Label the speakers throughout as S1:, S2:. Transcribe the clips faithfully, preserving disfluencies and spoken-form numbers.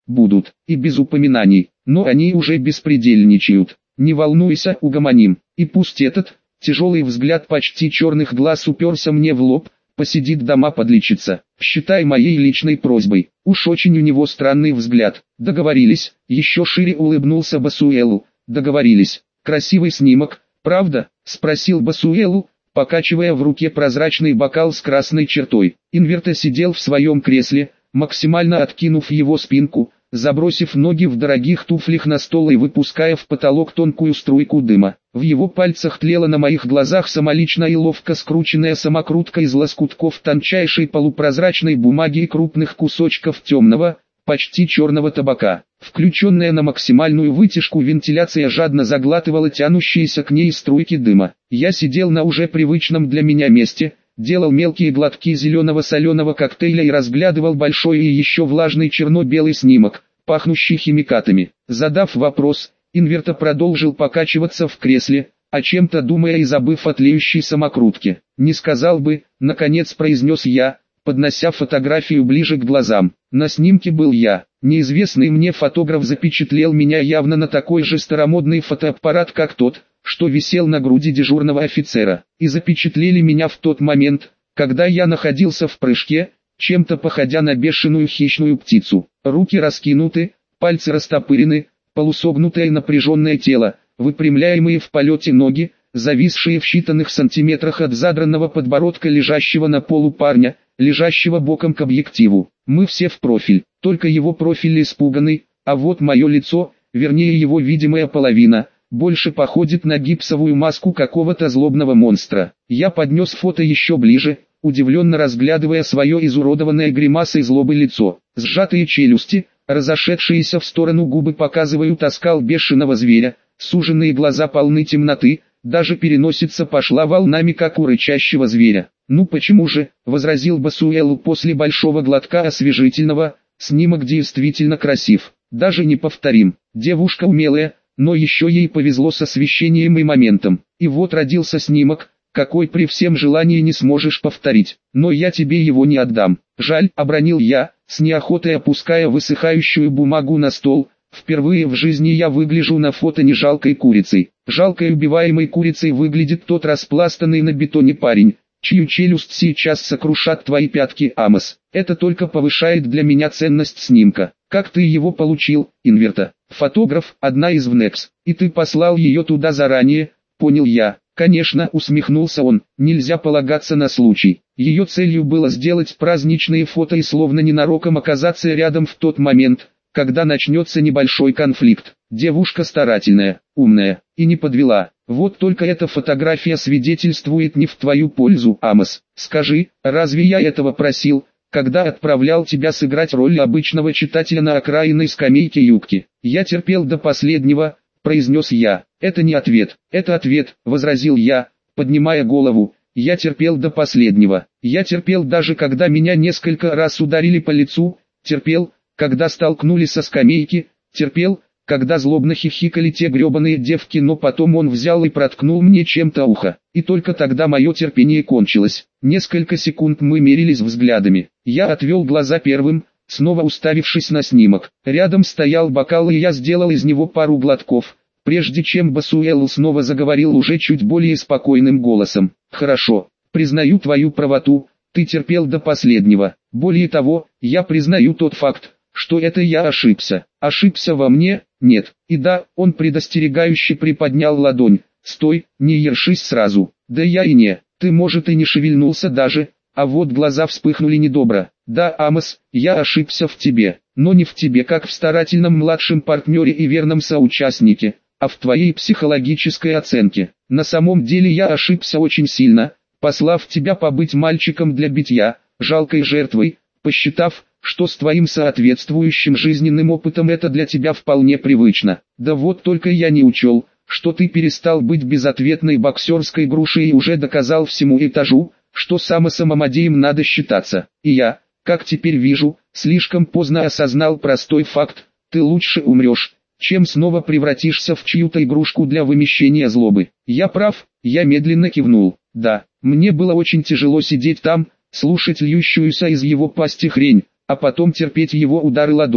S1: будут, и без упоминаний, но они уже беспредельничают. Не волнуйся, угомоним, и пусть этот, тяжелый взгляд почти черных глаз уперся мне в лоб, посидит дома подлечится, считай моей личной просьбой, уж очень у него странный взгляд. Договорились, еще шире улыбнулся Басуэлу, договорились. Красивый снимок, правда? Спросил Басуэлу, покачивая в руке прозрачный бокал с красной чертой. Инверто сидел в своем кресле, максимально откинув его спинку, забросив ноги в дорогих туфлях на стол и выпуская в потолок тонкую струйку дыма. В его пальцах тлела на моих глазах самолично и ловко скрученная самокрутка из лоскутков тончайшей полупрозрачной бумаги и крупных кусочков темного, почти черного табака. Включенная на максимальную вытяжку вентиляция жадно заглатывала тянущиеся к ней струйки дыма. Я сидел на уже привычном для меня месте, делал мелкие глотки зеленого соленого коктейля и разглядывал большой и еще влажный черно-белый снимок, пахнущий химикатами. Задав вопрос, Инверто продолжил покачиваться в кресле, о чем-то думая и забыв о тлеющей самокрутке. «Не сказал бы», — наконец произнес я, поднося фотографию ближе к глазам. На снимке был я. Неизвестный мне фотограф запечатлел меня явно на такой же старомодный фотоаппарат, как тот, что висел на груди дежурного офицера. И запечатлели меня в тот момент, когда я находился в прыжке, чем-то походя на бешеную хищную птицу. Руки раскинуты, пальцы растопырены, полусогнутое и напряженное тело, выпрямляемые в полете ноги, зависшие в считанных сантиметрах от задранного подбородка лежащего на полу парня, лежащего боком к объективу. Мы все в профиль, только его профиль испуганный, а вот мое лицо, вернее его видимая половина, больше походит на гипсовую маску какого-то злобного монстра. Я поднес фото еще ближе, удивленно разглядывая свое изуродованное гримасой злобы лицо. Сжатые челюсти, разошедшиеся в сторону губы показывают оскал бешеного зверя, суженные глаза полны темноты, даже переносица пошла волнами, как у рычащего зверя. «Ну почему же?» — возразил Басуэлу после большого глотка освежительного, «снимок действительно красив, даже неповторим. Девушка умелая, но еще ей повезло с освещением и моментом. И вот родился снимок, какой при всем желании не сможешь повторить. Но я тебе его не отдам. Жаль», — обронил я, с неохотой опуская высыхающую бумагу на стол. «Впервые в жизни я выгляжу на фото не жалкой курицей. Жалкой убиваемой курицей выглядит тот распластанный на бетоне парень, чью челюсть сейчас сокрушат твои пятки, Амос. Это только повышает для меня ценность снимка. Как ты его получил, Инверто?» «Фотограф, одна из внекс, и ты послал ее туда заранее», — понял я. «Конечно», — усмехнулся он, — «нельзя полагаться на случай. Ее целью было сделать праздничные фото и словно ненароком оказаться рядом в тот момент, когда начнется небольшой конфликт. Девушка старательная, умная, и не подвела. Вот только эта фотография свидетельствует не в твою пользу, Амос. Скажи, разве я этого просил, когда отправлял тебя сыграть роль обычного читателя на окраинной скамейке юбки?» «Я терпел до последнего», — произнес я. «Это не ответ, это ответ», — возразил я, поднимая голову. «Я терпел до последнего. Я терпел даже когда меня несколько раз ударили по лицу, терпел, когда столкнули со скамейки, терпел, когда злобно хихикали те гребаные девки, но потом он взял и проткнул мне чем-то ухо. И только тогда мое терпение кончилось. Несколько секунд мы мерились взглядами. Я отвел глаза первым, снова уставившись на снимок. Рядом стоял бокал, и я сделал из него пару глотков, прежде чем Басуэлу снова заговорил уже чуть более спокойным голосом. «Хорошо, признаю твою правоту, ты терпел до последнего. Более того, я признаю тот факт, что это я ошибся. Ошибся во мне? Нет. И да», — он предостерегающе приподнял ладонь. «Стой, не ершись сразу. Да я и не. Ты, может, и не шевельнулся даже, а вот глаза вспыхнули недобро. Да, Амос, я ошибся в тебе, но не в тебе как в старательном младшем партнере и верном соучастнике, а в твоей психологической оценке. На самом деле я ошибся очень сильно, послав тебя побыть мальчиком для битья, жалкой жертвой, посчитав, что с твоим соответствующим жизненным опытом это для тебя вполне привычно. Да вот только я не учел, что ты перестал быть безответной боксерской грушей и уже доказал всему этажу, что самосамомодеем надо считаться. И я, как теперь вижу, слишком поздно осознал простой факт: ты лучше умрешь, чем снова превратишься в чью-то игрушку для вымещения злобы. Я прав?» Я медленно кивнул. «Да, мне было очень тяжело сидеть там, слушать льющуюся из его пасти хрень, а потом терпеть его удары ладонью.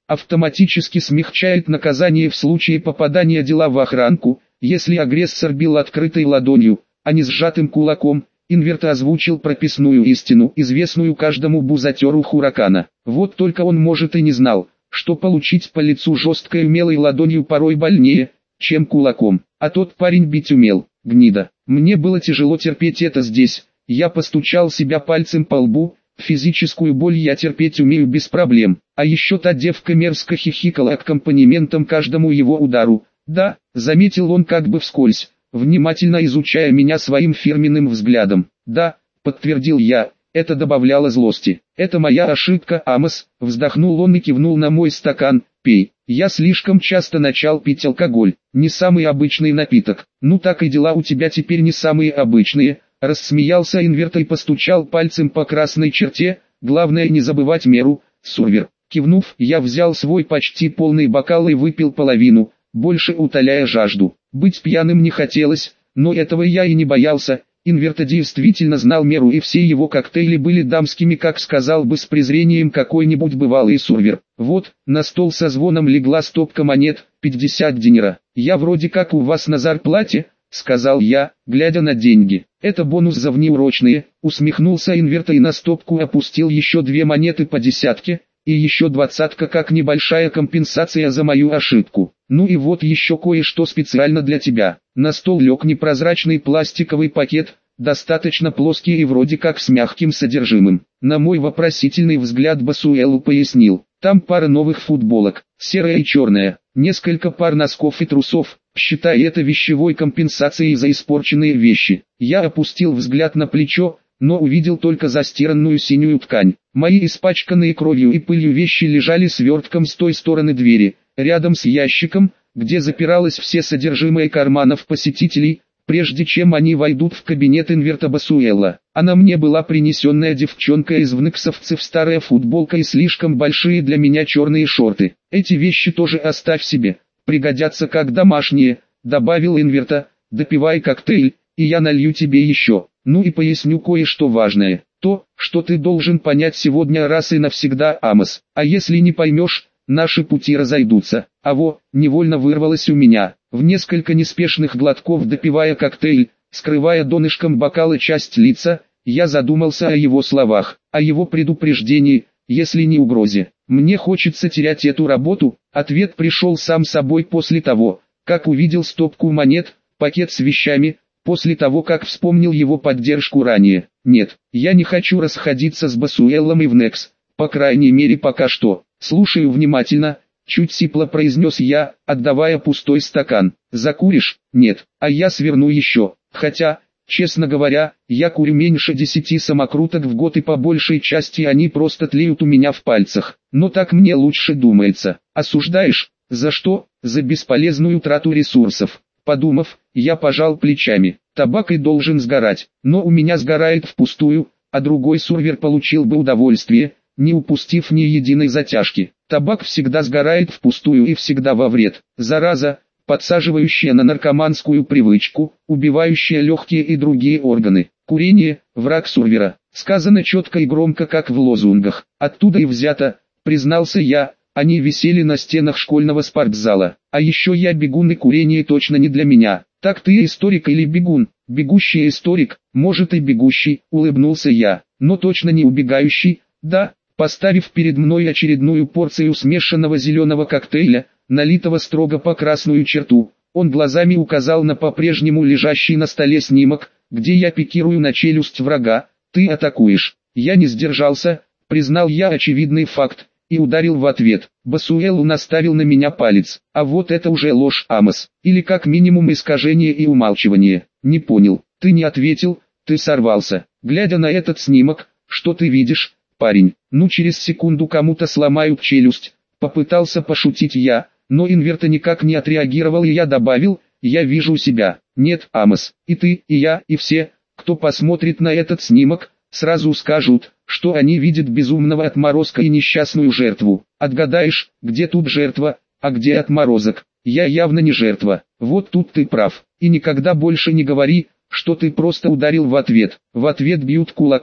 S1: Автоматически смягчает наказание в случае попадания дела в охранку, если агрессор бил открытой ладонью, а не сжатым кулаком. Инверт озвучил прописную истину, известную каждому бузатеру Хуракана. Вот только он может и не знал, что получить по лицу жесткой умелой ладонью порой больнее, чем кулаком. А тот парень бить умел, гнида. Мне было тяжело терпеть это здесь. Я постучал себя пальцем по лбу. Физическую боль я терпеть умею без проблем. А еще та девка мерзко хихикала аккомпанементом каждому его удару. Да, заметил он как бы вскользь, внимательно изучая меня своим фирменным взглядом. Да, подтвердил я, это добавляло злости. Это моя ошибка, Амос, вздохнул он и кивнул на мой стакан. Пей. Я слишком часто начал пить алкоголь, не самый обычный напиток. Ну так и дела у тебя теперь не самые обычные. Рассмеялся Инверт и постучал пальцем по красной черте. Главное не забывать меру, Сурвер. Кивнув, я взял свой почти полный бокал и выпил половину, больше утоляя жажду. Быть пьяным не хотелось, но этого я и не боялся. Инверт действительно знал меру, и все его коктейли были дамскими, как сказал бы с презрением какой-нибудь бывалый Сурвер. Вот, на стол со звоном легла стопка монет, пятьдесят динера. Я вроде как у вас на зарплате, сказал я, глядя на деньги. Это бонус за внеурочные, усмехнулся Инверт и на стопку опустил еще две монеты по десятке, и еще двадцатка как небольшая компенсация за мою ошибку. Ну и вот еще кое-что специально для тебя. На стол лег непрозрачный пластиковый пакет, достаточно плоский и вроде как с мягким содержимым. На мой вопросительный взгляд Басуэлу пояснил. Там пара новых футболок, серая и черная, несколько пар носков и трусов. Считай это вещевой компенсацией за испорченные вещи. Я опустил взгляд на плечо, но увидел только застиранную синюю ткань. Мои испачканные кровью и пылью вещи лежали свертком с той стороны двери, рядом с ящиком, где запиралось все содержимое карманов посетителей, прежде чем они войдут в кабинет Инверта Басуэла. А на мне была принесенная девчонка из внексовцев старая футболка и слишком большие для меня черные шорты. Эти вещи тоже оставь себе, пригодятся как домашние, добавил Инверта, допивай коктейль, и я налью тебе еще. Ну и поясню кое-что важное. То, что ты должен понять сегодня раз и навсегда, Амос. А если не поймешь, наши пути разойдутся. А во, невольно вырвалось у меня. В несколько неспешных глотков допивая коктейль, скрывая донышком бокала часть лица, я задумался о его словах, о его предупреждении, если не угрозе. Мне хочется терять эту работу. Ответ пришел сам собой после того, как увидел стопку монет, пакет с вещами, после того как вспомнил его поддержку ранее. Нет, я не хочу расходиться с Басуэлом и Внекс, по крайней мере пока что. Слушаю внимательно, чуть сипло произнес я, отдавая пустой стакан. Закуришь? Нет, а я сверну еще. Хотя, честно говоря, я курю меньше десяти самокруток в год и по большей части они просто тлеют у меня в пальцах. Но так мне лучше думается. Осуждаешь? За что? За бесполезную трату ресурсов. Подумав, я пожал плечами. Табак и должен сгорать, но у меня сгорает впустую, а другой Сурвер получил бы удовольствие, не упустив ни единой затяжки. Табак всегда сгорает впустую и всегда во вред. Зараза, подсаживающая на наркоманскую привычку, убивающая легкие и другие органы. Курение – враг Сурвера. Сказано четко и громко, как в лозунгах. Оттуда и взято, признался я. Они висели на стенах школьного спортзала. А еще я бегун, и курение точно не для меня. Так ты историк или бегун? Бегущий историк, может и бегущий, улыбнулся я, но точно не убегающий. Да, поставив перед мной очередную порцию смешанного зеленого коктейля, налитого строго по красную черту, он глазами указал на по-прежнему лежащий на столе снимок, где я пикирую на челюсть врага. Ты атакуешь. Я не сдержался, признал я очевидный факт, и ударил в ответ. Басуэлу наставил на меня палец. А вот это уже ложь, Амос. Или как минимум искажение и умалчивание. Не понял. Ты не ответил, ты сорвался. Глядя на этот снимок, что ты видишь, парень? Ну через секунду кому-то сломают челюсть. Попытался пошутить я, но Инверта никак не отреагировал, и я добавил, я вижу себя. Нет, Амос, и ты, и я, и все, кто посмотрит на этот снимок, сразу скажут, что они видят безумного отморозка и несчастную жертву. Отгадаешь, где тут жертва, а где отморозок? Я явно не жертва. Вот тут ты прав. И никогда больше не говори, что ты просто ударил в ответ. В ответ бьют кулаком,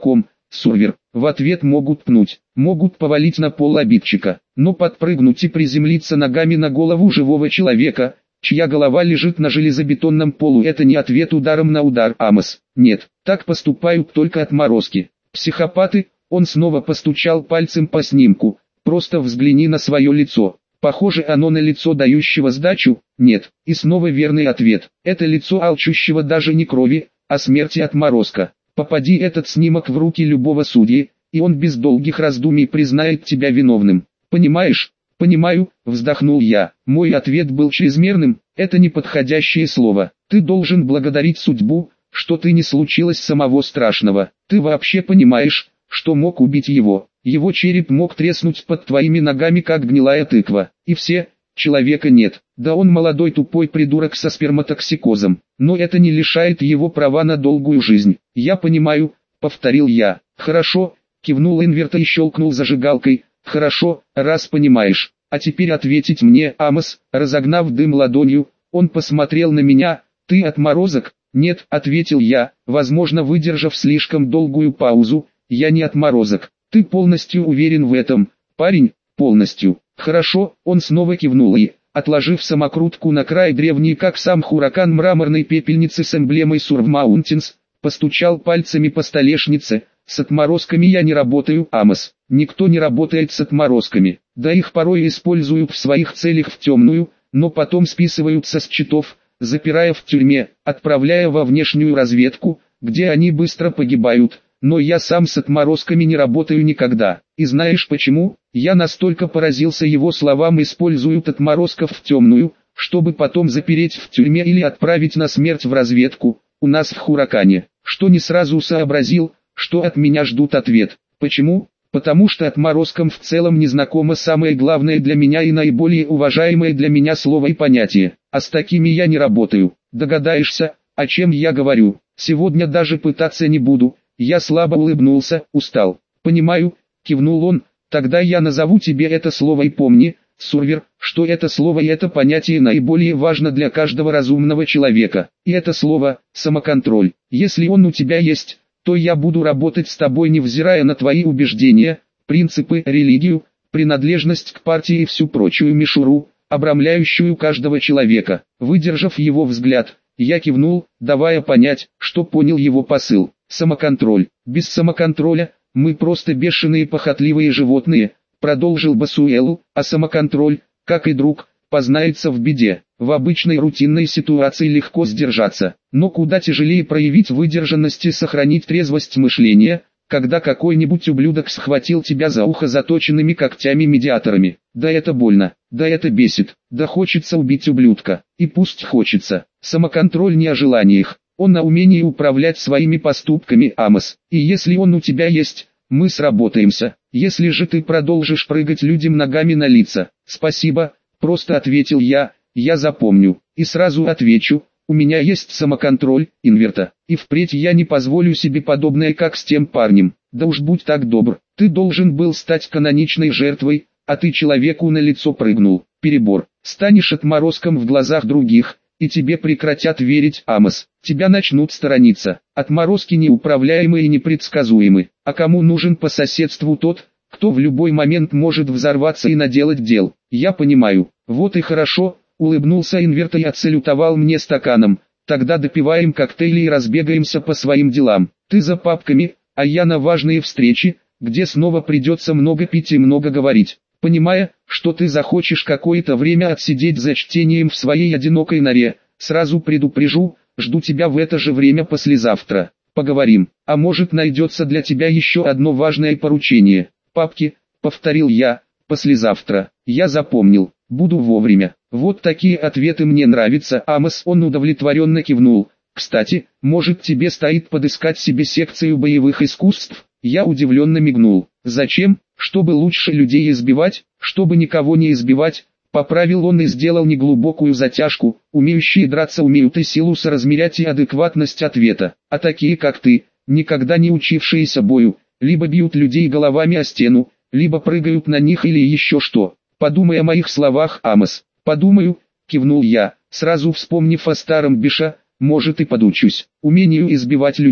S1: Сурвер. В ответ могут пнуть, могут повалить на пол обидчика, но подпрыгнуть и приземлиться ногами на голову живого человека, чья голова лежит на железобетонном полу, это не ответ ударом на удар, Амос. Нет, так поступают только отморозки. Психопаты. Он снова постучал пальцем по снимку. Просто взгляни на свое лицо. Похоже оно на лицо дающего сдачу? Нет. И снова верный ответ. Это лицо алчущего даже не крови, а смерти отморозка. Попади этот снимок в руки любого судьи, и он без долгих раздумий признает тебя виновным. Понимаешь? Понимаю, вздохнул я. Мой ответ был чрезмерным, это неподходящее слово. Ты должен благодарить судьбу, что ты не случилось самого страшного. Ты вообще понимаешь, что мог убить его? Его череп мог треснуть под твоими ногами, как гнилая тыква. И все, человека нет. Да он молодой тупой придурок со сперматоксикозом. Но это не лишает его права на долгую жизнь. Я понимаю, повторил я. Хорошо, кивнул Инверт и щелкнул зажигалкой. Хорошо, раз понимаешь. А теперь ответить мне, Амос, разогнав дым ладонью, он посмотрел на меня. Ты отморозок? Нет, ответил я, возможно выдержав слишком долгую паузу. Я не отморозок. Ты полностью уверен в этом, парень? Полностью. Хорошо, он снова кивнул и, отложив самокрутку на край древней как сам Хуракан мраморной пепельницы с эмблемой Surf Mountains, постучал пальцами по столешнице. С отморозками я не работаю, Амос. Никто не работает с отморозками. Да их порой используют в своих целях в темную, но потом списывают со счетов, запирая в тюрьме, отправляя во внешнюю разведку, где они быстро погибают. Но я сам с отморозками не работаю никогда. И знаешь почему? Я настолько поразился его словам: используют отморозков в темную, чтобы потом запереть в тюрьме или отправить на смерть в разведку, у нас в Хуракане, что не сразу сообразил, что от меня ждут ответ. Почему? Потому что отморозкам в целом не знакомо самое главное для меня и наиболее уважаемое для меня слово и понятие. А с такими я не работаю. Догадаешься, о чем я говорю? Сегодня даже пытаться не буду. Я слабо улыбнулся, устал. Понимаю, кивнул он, тогда я назову тебе это слово и помни, Сурвер, что это слово и это понятие наиболее важно для каждого разумного человека. И это слово – самоконтроль. Если он у тебя есть, то я буду работать с тобой, невзирая на твои убеждения, принципы, религию, принадлежность к партии и всю прочую мишуру, обрамляющую каждого человека. Выдержав его взгляд, я кивнул, давая понять, что понял его посыл. Самоконтроль. Без самоконтроля мы просто бешеные похотливые животные, продолжил Басуэлл, а самоконтроль, как и друг, познается в беде. В обычной рутинной ситуации легко сдержаться, но куда тяжелее проявить выдержанность и сохранить трезвость мышления, когда какой-нибудь ублюдок схватил тебя за ухо заточенными когтями-медиаторами. Да это больно, да это бесит, да хочется убить ублюдка, и пусть хочется. Самоконтроль не о желаниях, он на умении управлять своими поступками, Амос. И если он у тебя есть, мы сработаемся. Если же ты продолжишь прыгать людям ногами на лица, спасибо, просто ответил я, я запомню. И сразу отвечу, у меня есть самоконтроль, Инверта, и впредь я не позволю себе подобное, как с тем парнем. Да уж будь так добр, ты должен был стать каноничной жертвой, а ты человеку на лицо прыгнул. Перебор, станешь отморозком в глазах других, и тебе прекратят верить, Амос. Тебя начнут сторониться. Отморозки неуправляемы и непредсказуемы. А кому нужен по соседству тот, кто в любой момент может взорваться и наделать дел? Я понимаю. Вот и хорошо, улыбнулся Инверт и отсалютовал мне стаканом. Тогда допиваем коктейли и разбегаемся по своим делам. Ты за папками, а я на важные встречи, где снова придется много пить и много говорить. Понимая, что ты захочешь какое-то время отсидеть за чтением в своей одинокой норе, сразу предупрежу, жду тебя в это же время послезавтра. Поговорим, а может найдется для тебя еще одно важное поручение. Папки, повторил я, послезавтра. Я запомнил, буду вовремя. Вот такие ответы мне нравятся, Амос. Он удовлетворенно кивнул. Кстати, может тебе стоит подыскать себе секцию боевых искусств? Я удивленно мигнул. Зачем? Чтобы лучше людей избивать, чтобы никого не избивать, поправил он и сделал неглубокую затяжку. Умеющие драться умеют и силу соразмерять, и адекватность ответа. А такие как ты, никогда не учившиеся бою, либо бьют людей головами о стену, либо прыгают на них или еще что. Подумай о моих словах, Амос. Подумаю, кивнул я, сразу вспомнив о старом Биша, может и подучусь. Умению избивать людей,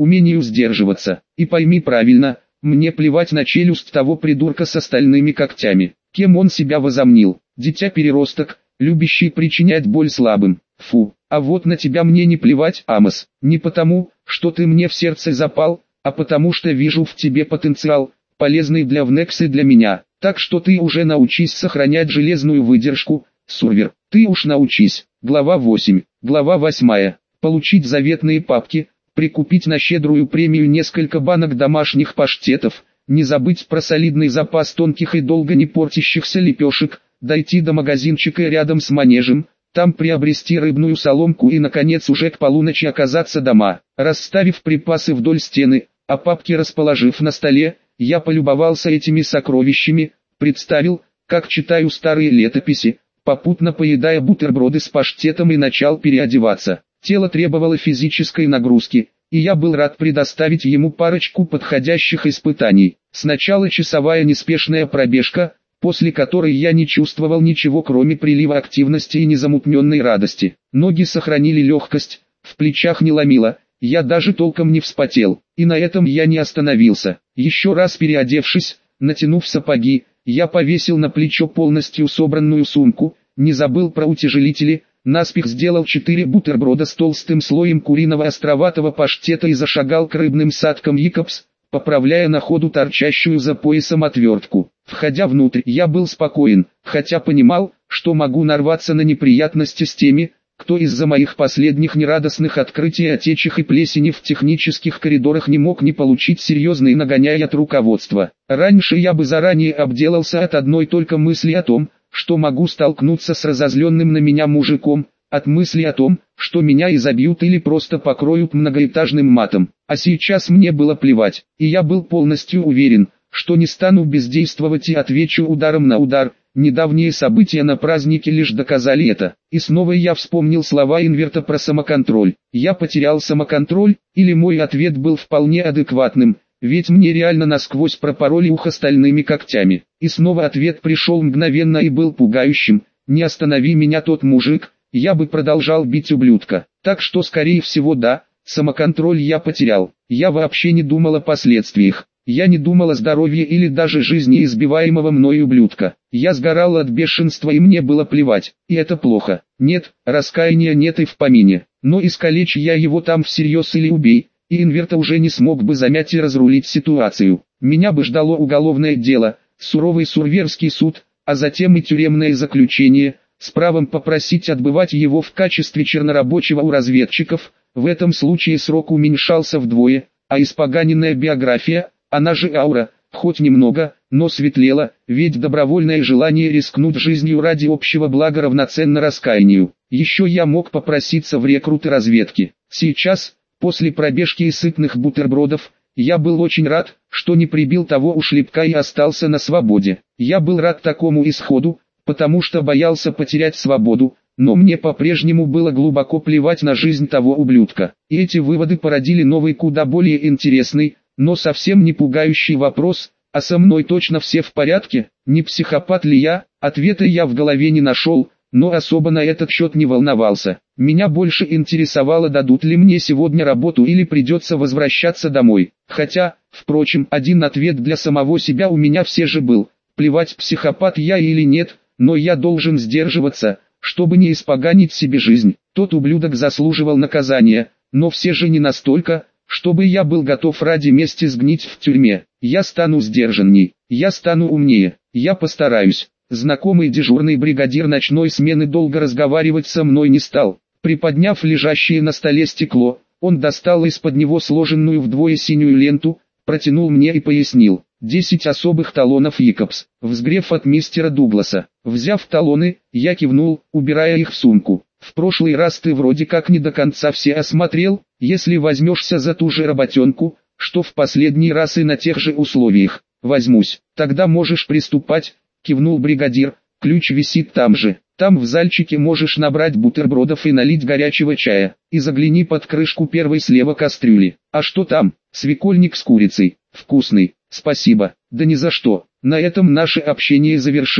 S1: умению сдерживаться. И пойми правильно, мне плевать на челюсть того придурка с остальными когтями. Кем он себя возомнил? Дитя-переросток, любящий причинять боль слабым. Фу, а вот на тебя мне не плевать, Амос. Не потому, что ты мне в сердце запал, а потому что вижу в тебе потенциал, полезный для Внекс и для меня. Так что ты уже научись сохранять железную выдержку, Сурвер. Ты уж научись. Глава восемь. Глава восьмая. Получить заветные папки, прикупить на щедрую премию несколько банок домашних паштетов, не забыть про солидный запас тонких и долго не портящихся лепешек, дойти до магазинчика рядом с манежем, там приобрести рыбную соломку и наконец уже к полуночи оказаться дома. Расставив припасы вдоль стены, а папки расположив на столе, я полюбовался этими сокровищами, представил, как читаю старые летописи, попутно поедая бутерброды с паштетом и начал переодеваться. Тело требовало физической нагрузки, и я был рад предоставить ему парочку подходящих испытаний. Сначала часовая неспешная пробежка, после которой я не чувствовал ничего кроме прилива активности и незамутненной радости. Ноги сохранили легкость, в плечах не ломило, я даже толком не вспотел, и на этом я не остановился. Еще раз переодевшись, натянув сапоги, я повесил на плечо полностью собранную сумку, не забыл про утяжелители, наспех сделал четыре бутерброда с толстым слоем куриного островатого паштета и зашагал к рыбным садкам Якобс, поправляя на ходу торчащую за поясом отвертку. Входя внутрь, я был спокоен, хотя понимал, что могу нарваться на неприятности с теми, кто из-за моих последних нерадостных открытий о течах и плесени в технических коридорах не мог не получить серьезный нагоняй от руководства. Раньше я бы заранее обделался от одной только мысли о том, что могу столкнуться с разозленным на меня мужиком, от мысли о том, что меня изобьют или просто покроют многоэтажным матом. А сейчас мне было плевать, и я был полностью уверен, что не стану бездействовать и отвечу ударом на удар. Недавние события на празднике лишь доказали это. И снова я вспомнил слова Инверта про самоконтроль. Я потерял самоконтроль, или мой ответ был вполне адекватным, ведь мне реально насквозь пропороли ухо стальными когтями. И снова ответ пришел мгновенно и был пугающим: не останови меня тот мужик, я бы продолжал бить ублюдка. Так что скорее всего да, самоконтроль я потерял. Я вообще не думал о последствиях. Я не думал о здоровье или даже жизни избиваемого мной ублюдка. Я сгорал от бешенства и мне было плевать, и это плохо. Нет, раскаяния нет и в помине. Но искалечь я его там всерьез или убей, и Инверта уже не смог бы замять и разрулить ситуацию. Меня бы ждало уголовное дело, суровый сурверский суд, а затем и тюремное заключение, с правом попросить отбывать его в качестве чернорабочего у разведчиков. В этом случае срок уменьшался вдвое, а испоганенная биография, она же аура, хоть немного, но светлела, ведь добровольное желание рискнуть жизнью ради общего блага равноценно раскаянию. Еще я мог попроситься в рекруты разведки. Сейчас, после пробежки и сытных бутербродов, я был очень рад, что не прибил того ушлепка и остался на свободе. Я был рад такому исходу, потому что боялся потерять свободу, но мне по-прежнему было глубоко плевать на жизнь того ублюдка. И эти выводы породили новый, куда более интересный, но совсем не пугающий вопрос: а со мной точно все в порядке? Не психопат ли я? Ответа я в голове не нашел, но особо на этот счет не волновался. Меня больше интересовало, дадут ли мне сегодня работу или придется возвращаться домой. Хотя, впрочем, один ответ для самого себя у меня все же был: плевать, психопат я или нет, но я должен сдерживаться, чтобы не испоганить себе жизнь. Тот ублюдок заслуживал наказания, но все же не настолько, чтобы я был готов ради мести сгнить в тюрьме. Я стану сдержанней, я стану умнее, я постараюсь. Знакомый дежурный бригадир ночной смены долго разговаривать со мной не стал. Приподняв лежащее на столе стекло, он достал из-под него сложенную вдвое синюю ленту, протянул мне и пояснил: десять особых талонов Якобс, взгрев от мистера Дугласа. Взяв талоны, я кивнул, убирая их в сумку. В прошлый раз ты вроде как не до конца все осмотрел. Если возьмешься за ту же работенку, что в последний раз и на тех же условиях, возьмусь, тогда можешь приступать, кивнул бригадир. Ключ висит там же. Там в зальчике можешь набрать бутербродов и налить горячего чая. И загляни под крышку первой слева кастрюли. А что там? Свекольник с курицей. Вкусный. Спасибо. Да ни за что. На этом наше общение завершилось.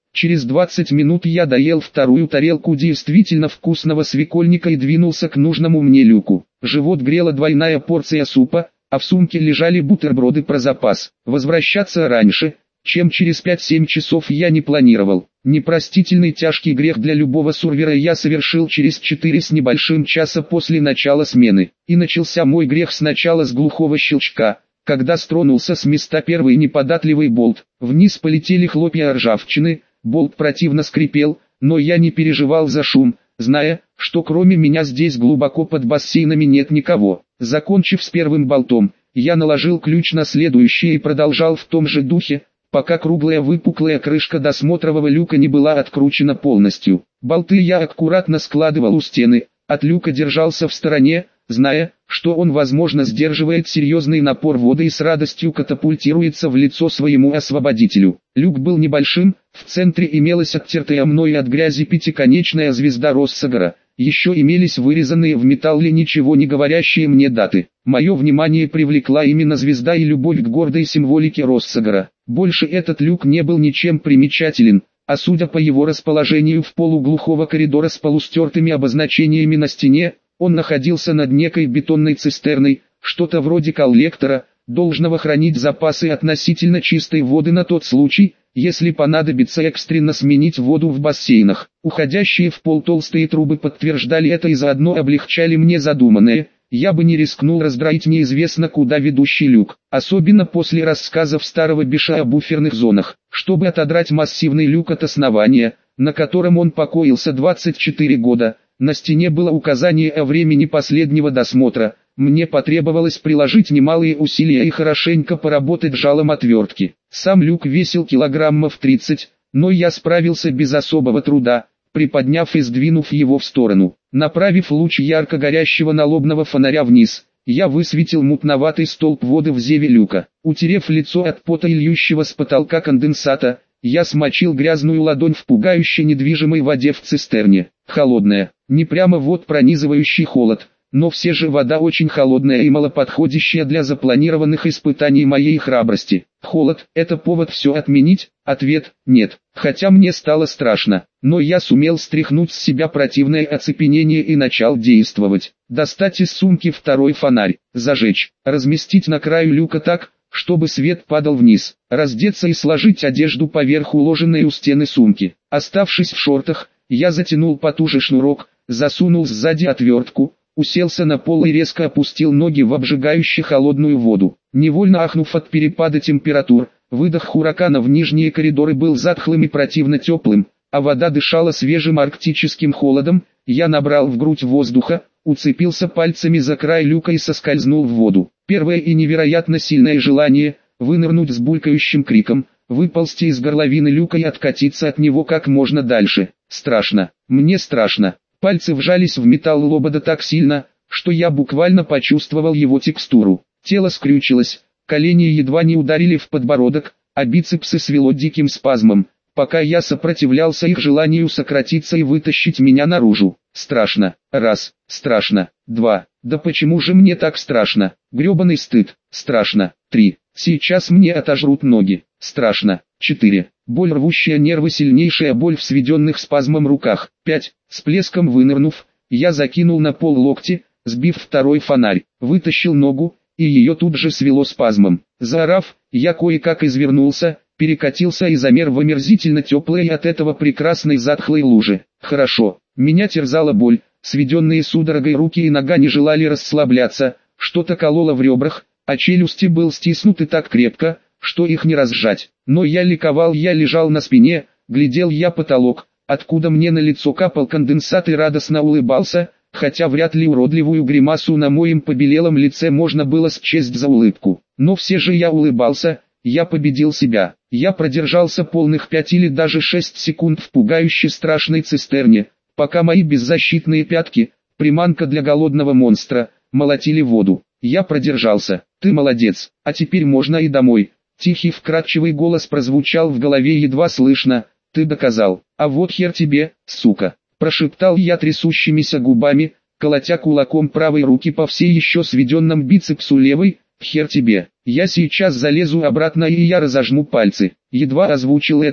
S1: Через двадцать минут я доел вторую тарелку действительно вкусного свекольника и двинулся к нужному мне люку. Живот грела двойная порция супа, а в сумке лежали бутерброды про запас. Возвращаться раньше, чем через пять-семь часов, я не планировал. Непростительный тяжкий грех для любого сурвера я совершил через четыре с небольшим часа после начала смены. И начался мой грех сначала с глухого щелчка, когда стронулся с места первый неподатливый болт. Вниз полетели хлопья ржавчины, болт противно скрипел, но я не переживал за шум, зная, что кроме меня здесь глубоко под бассейнами нет никого. Закончив с первым болтом, я наложил ключ на следующий и продолжал в том же духе, пока круглая выпуклая крышка досмотрового люка не была откручена полностью. Болты я аккуратно складывал у стены, от люка держался в стороне, зная, что он возможно сдерживает серьезный напор воды и с радостью катапультируется в лицо своему освободителю. Люк был небольшим, в центре имелась оттертая мной от грязи пятиконечная звезда Россагора, еще имелись вырезанные в металле ничего не говорящие мне даты. Мое внимание привлекла именно звезда и любовь к гордой символике Россагора. Больше этот люк не был ничем примечателен, а судя по его расположению в полу глухого коридора с полустертыми обозначениями на стене, он находился над некой бетонной цистерной, что-то вроде коллектора, должного хранить запасы относительно чистой воды на тот случай, если понадобится экстренно сменить воду в бассейнах. Уходящие в пол толстые трубы подтверждали это и заодно облегчали мне задуманное. Я бы не рискнул раздроить неизвестно куда ведущий люк, особенно после рассказов старого Биша о буферных зонах. Чтобы отодрать массивный люк от основания, на котором он покоился двадцать четыре года, на стене было указание о времени последнего досмотра. Мне потребовалось приложить немалые усилия и хорошенько поработать жалом отвертки. Сам люк весил килограммов тридцать, но я справился без особого труда, приподняв и сдвинув его в сторону. Направив луч ярко горящего налобного фонаря вниз, я высветил мутноватый столб воды в зеве люка. Утерев лицо от пота и льющего с потолка конденсата, я смочил грязную ладонь в пугающе недвижимой воде в цистерне. Холодная, не прямо вот пронизывающий холод, но все же вода очень холодная и малоподходящая для запланированных испытаний моей храбрости. Холод – это повод все отменить? Ответ – нет. Хотя мне стало страшно, но я сумел стряхнуть с себя противное оцепенение и начал действовать. Достать из сумки второй фонарь, зажечь, разместить на краю люка так, чтобы свет падал вниз, раздеться и сложить одежду поверх уложенной у стены сумки. Оставшись в шортах, я затянул потуже шнурок, засунул сзади отвертку, уселся на пол и резко опустил ноги в обжигающую холодную воду. Невольно ахнув от перепада температур, выдох Хуракана в нижние коридоры был затхлым и противно теплым, а вода дышала свежим арктическим холодом. Я набрал в грудь воздуха, уцепился пальцами за край люка и соскользнул в воду. Первое и невероятно сильное желание – вынырнуть с булькающим криком, выползти из горловины люка и откатиться от него как можно дальше. Страшно, мне страшно. Пальцы вжались в металл лобода так сильно, что я буквально почувствовал его текстуру. Тело скрючилось, колени едва не ударили в подбородок, а бицепсы свело диким спазмом, пока я сопротивлялся их желанию сократиться и вытащить меня наружу. Страшно. Раз. Страшно. Два. Да почему же мне так страшно? Гребаный стыд. Страшно. Три. Сейчас мне отожрут ноги. Страшно. Четыре. Боль, рвущая нервы, сильнейшая боль в сведенных спазмом руках. Пять. С плеском вынырнув, я закинул на пол локти, сбив второй фонарь, вытащил ногу, и ее тут же свело спазмом. Заорав, я кое-как извернулся, перекатился и замер в омерзительно теплой и от этого прекрасной затхлой луже. Хорошо, меня терзала боль, сведенные судорогой руки и нога не желали расслабляться, что-то кололо в ребрах, а челюсти был стиснуты так крепко, что их не разжать. Но я ликовал, я лежал на спине, глядел я потолок, откуда мне на лицо капал конденсат и радостно улыбался, хотя вряд ли уродливую гримасу на моем побелелом лице можно было счесть за улыбку. Но все же я улыбался, я победил себя. Я продержался полных пять или даже шесть секунд в пугающе страшной цистерне, пока мои беззащитные пятки, приманка для голодного монстра, молотили воду. Я продержался. Ты молодец, а теперь можно и домой. Тихий вкрадчивый голос прозвучал в голове едва слышно. Ты доказал. А вот хер тебе, сука. Прошептал я трясущимися губами, колотя кулаком правой руки по всей еще сведенном бицепсу левой. Хер тебе. Я сейчас залезу обратно и я разожму пальцы. Едва озвучил это,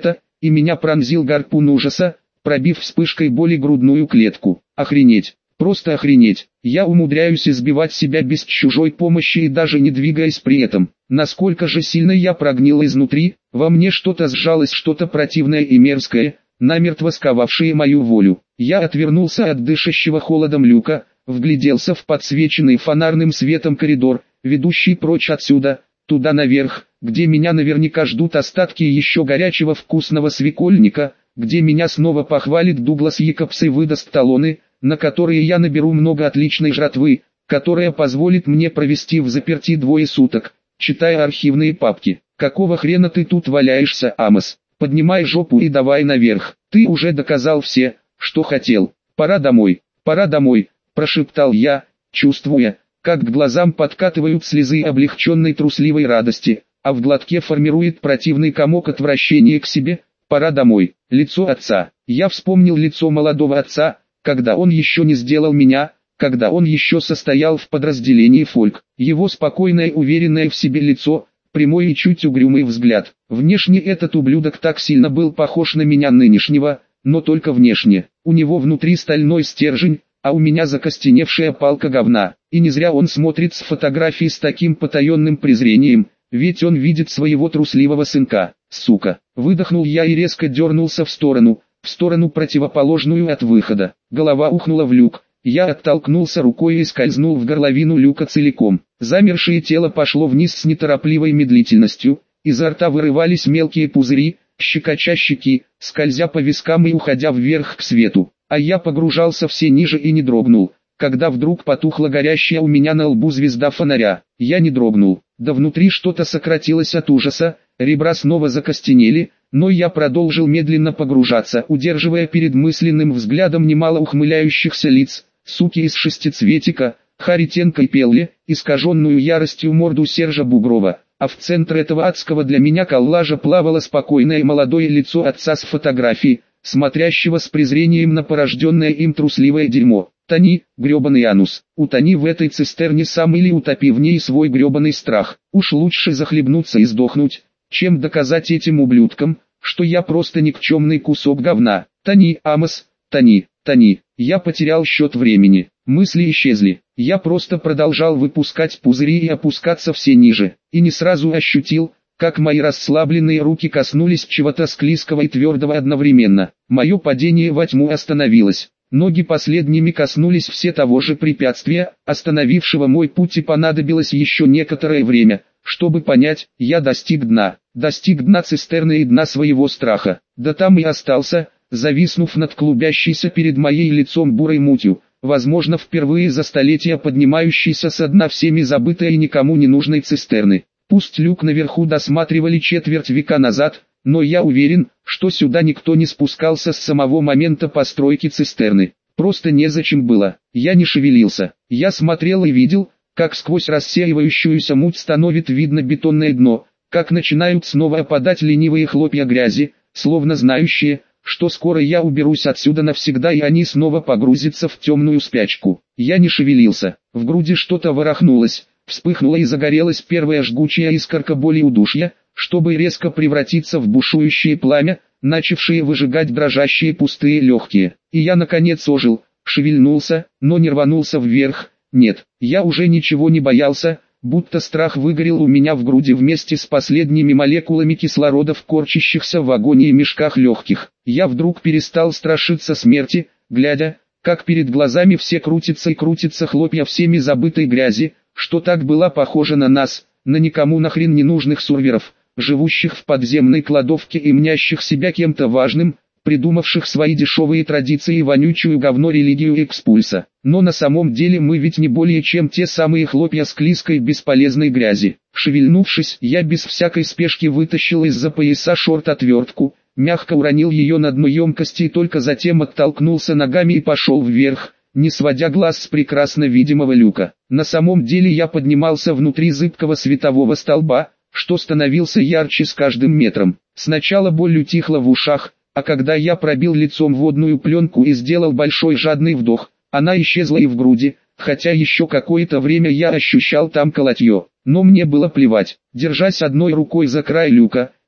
S1: и меня пронзил гарпун ужаса, пробив вспышкой боли грудную клетку. Охренеть, просто охренеть. Я умудряюсь избивать себя без чужой помощи и даже не двигаясь при этом. Насколько же сильно я прогнил изнутри, во мне что-то сжалось, что-то противное и мерзкое, намертво сковавшее мою волю. Я отвернулся от дышащего холодом люка, вгляделся в подсвеченный фонарным светом коридор, ведущий прочь отсюда, туда наверх, где меня наверняка ждут остатки еще горячего вкусного свекольника, где меня снова похвалит Дуглас Якобс и выдаст талоны, на которые я наберу много отличной жратвы, которая позволит мне провести в заперти двое суток, читая архивные папки. Какого хрена ты тут валяешься, Амос? Поднимай жопу и давай наверх. Ты уже доказал все, что хотел. Пора домой, пора домой, прошептал я, чувствуя, как к глазам подкатывают слезы облегченной трусливой радости, а в глотке формирует противный комок отвращения к себе. Пора домой. Лицо отца. Я вспомнил лицо молодого отца, когда он еще не сделал меня, когда он еще состоял в подразделении «Фольк». Его спокойное, уверенное в себе лицо, прямой и чуть угрюмый взгляд. Внешне этот ублюдок так сильно был похож на меня нынешнего, но только внешне. У него внутри стальной стержень, а у меня закостеневшая палка говна. И не зря он смотрит с фотографии с таким потаенным презрением, ведь он видит своего трусливого сынка. Сука. Выдохнул я и резко дернулся в сторону, в сторону противоположную от выхода. Голова ухнула в люк. Я оттолкнулся рукой и скользнул в горловину люка целиком. Замершее тело пошло вниз с неторопливой медлительностью. Изо рта вырывались мелкие пузыри, щекоча щеки, скользя по вискам и уходя вверх к свету. А я погружался все ниже и не дрогнул, когда вдруг потухла горящая у меня на лбу звезда фонаря. Я не дрогнул, да внутри что-то сократилось от ужаса, ребра снова закостенели, но я продолжил медленно погружаться, удерживая перед мысленным взглядом немало ухмыляющихся лиц, суки из шестицветика, Харитенко и Пелли, искаженную яростью морду Сержа Бугрова, а в центре этого адского для меня коллажа плавало спокойное молодое лицо отца с фотографии, смотрящего с презрением на порожденное им трусливое дерьмо. Тони, гребаный анус, утони в этой цистерне сам или утопи в ней свой гребаный страх. Уж лучше захлебнуться и сдохнуть, чем доказать этим ублюдкам, что я просто никчемный кусок говна. Тони, Амос, тони, тони. Я потерял счет времени, мысли исчезли. Я просто продолжал выпускать пузыри и опускаться все ниже, и не сразу ощутил, как мои расслабленные руки коснулись чего-то склизкого и твердого одновременно. Мое падение во тьму остановилось. Ноги последними коснулись все того же препятствия, остановившего мой путь, и понадобилось еще некоторое время, чтобы понять, я достиг дна, достиг дна цистерны и дна своего страха. Да там и остался, зависнув над клубящейся перед моей лицом бурой мутью, возможно впервые за столетия поднимающейся со дна всеми забытой и никому не нужной цистерны. Пусть люк наверху досматривали четверть века назад, но я уверен, что сюда никто не спускался с самого момента постройки цистерны. Просто незачем было. Я не шевелился. Я смотрел и видел, как сквозь рассеивающуюся муть становится видно бетонное дно, как начинают снова опадать ленивые хлопья грязи, словно знающие, что скоро я уберусь отсюда навсегда и они снова погрузятся в темную спячку. Я не шевелился. В груди что-то ворохнулось, вспыхнула и загорелась первая жгучая искорка боли и удушья, чтобы резко превратиться в бушующее пламя, начавшие выжигать дрожащие пустые легкие. И я наконец ожил, шевельнулся, но не рванулся вверх. Нет, я уже ничего не боялся, будто страх выгорел у меня в груди вместе с последними молекулами кислорода в корчащихся в агонии мешках легких. Я вдруг перестал страшиться смерти, глядя, как перед глазами все крутится и крутится хлопья всеми забытой грязи, что так была похожа на нас, на никому нахрен не нужных сурверов, живущих в подземной кладовке и мнящих себя кем-то важным, придумавших свои дешевые традиции и вонючую говно религию экспульса. Но на самом деле мы ведь не более чем те самые хлопья склизкой бесполезной грязи. Шевельнувшись, я без всякой спешки вытащил из-за пояса шорт-отвертку, мягко уронил ее на дно емкости и только затем оттолкнулся ногами и пошел вверх, не сводя глаз с прекрасно видимого люка. На самом деле я поднимался внутри зыбкого светового столба, что становился ярче с каждым метром. Сначала боль утихла в ушах, а когда я пробил лицом водную пленку и сделал большой жадный вдох, она исчезла и в груди, хотя еще какое-то время я ощущал там колотье. Но мне было плевать. Держась одной рукой за край люка,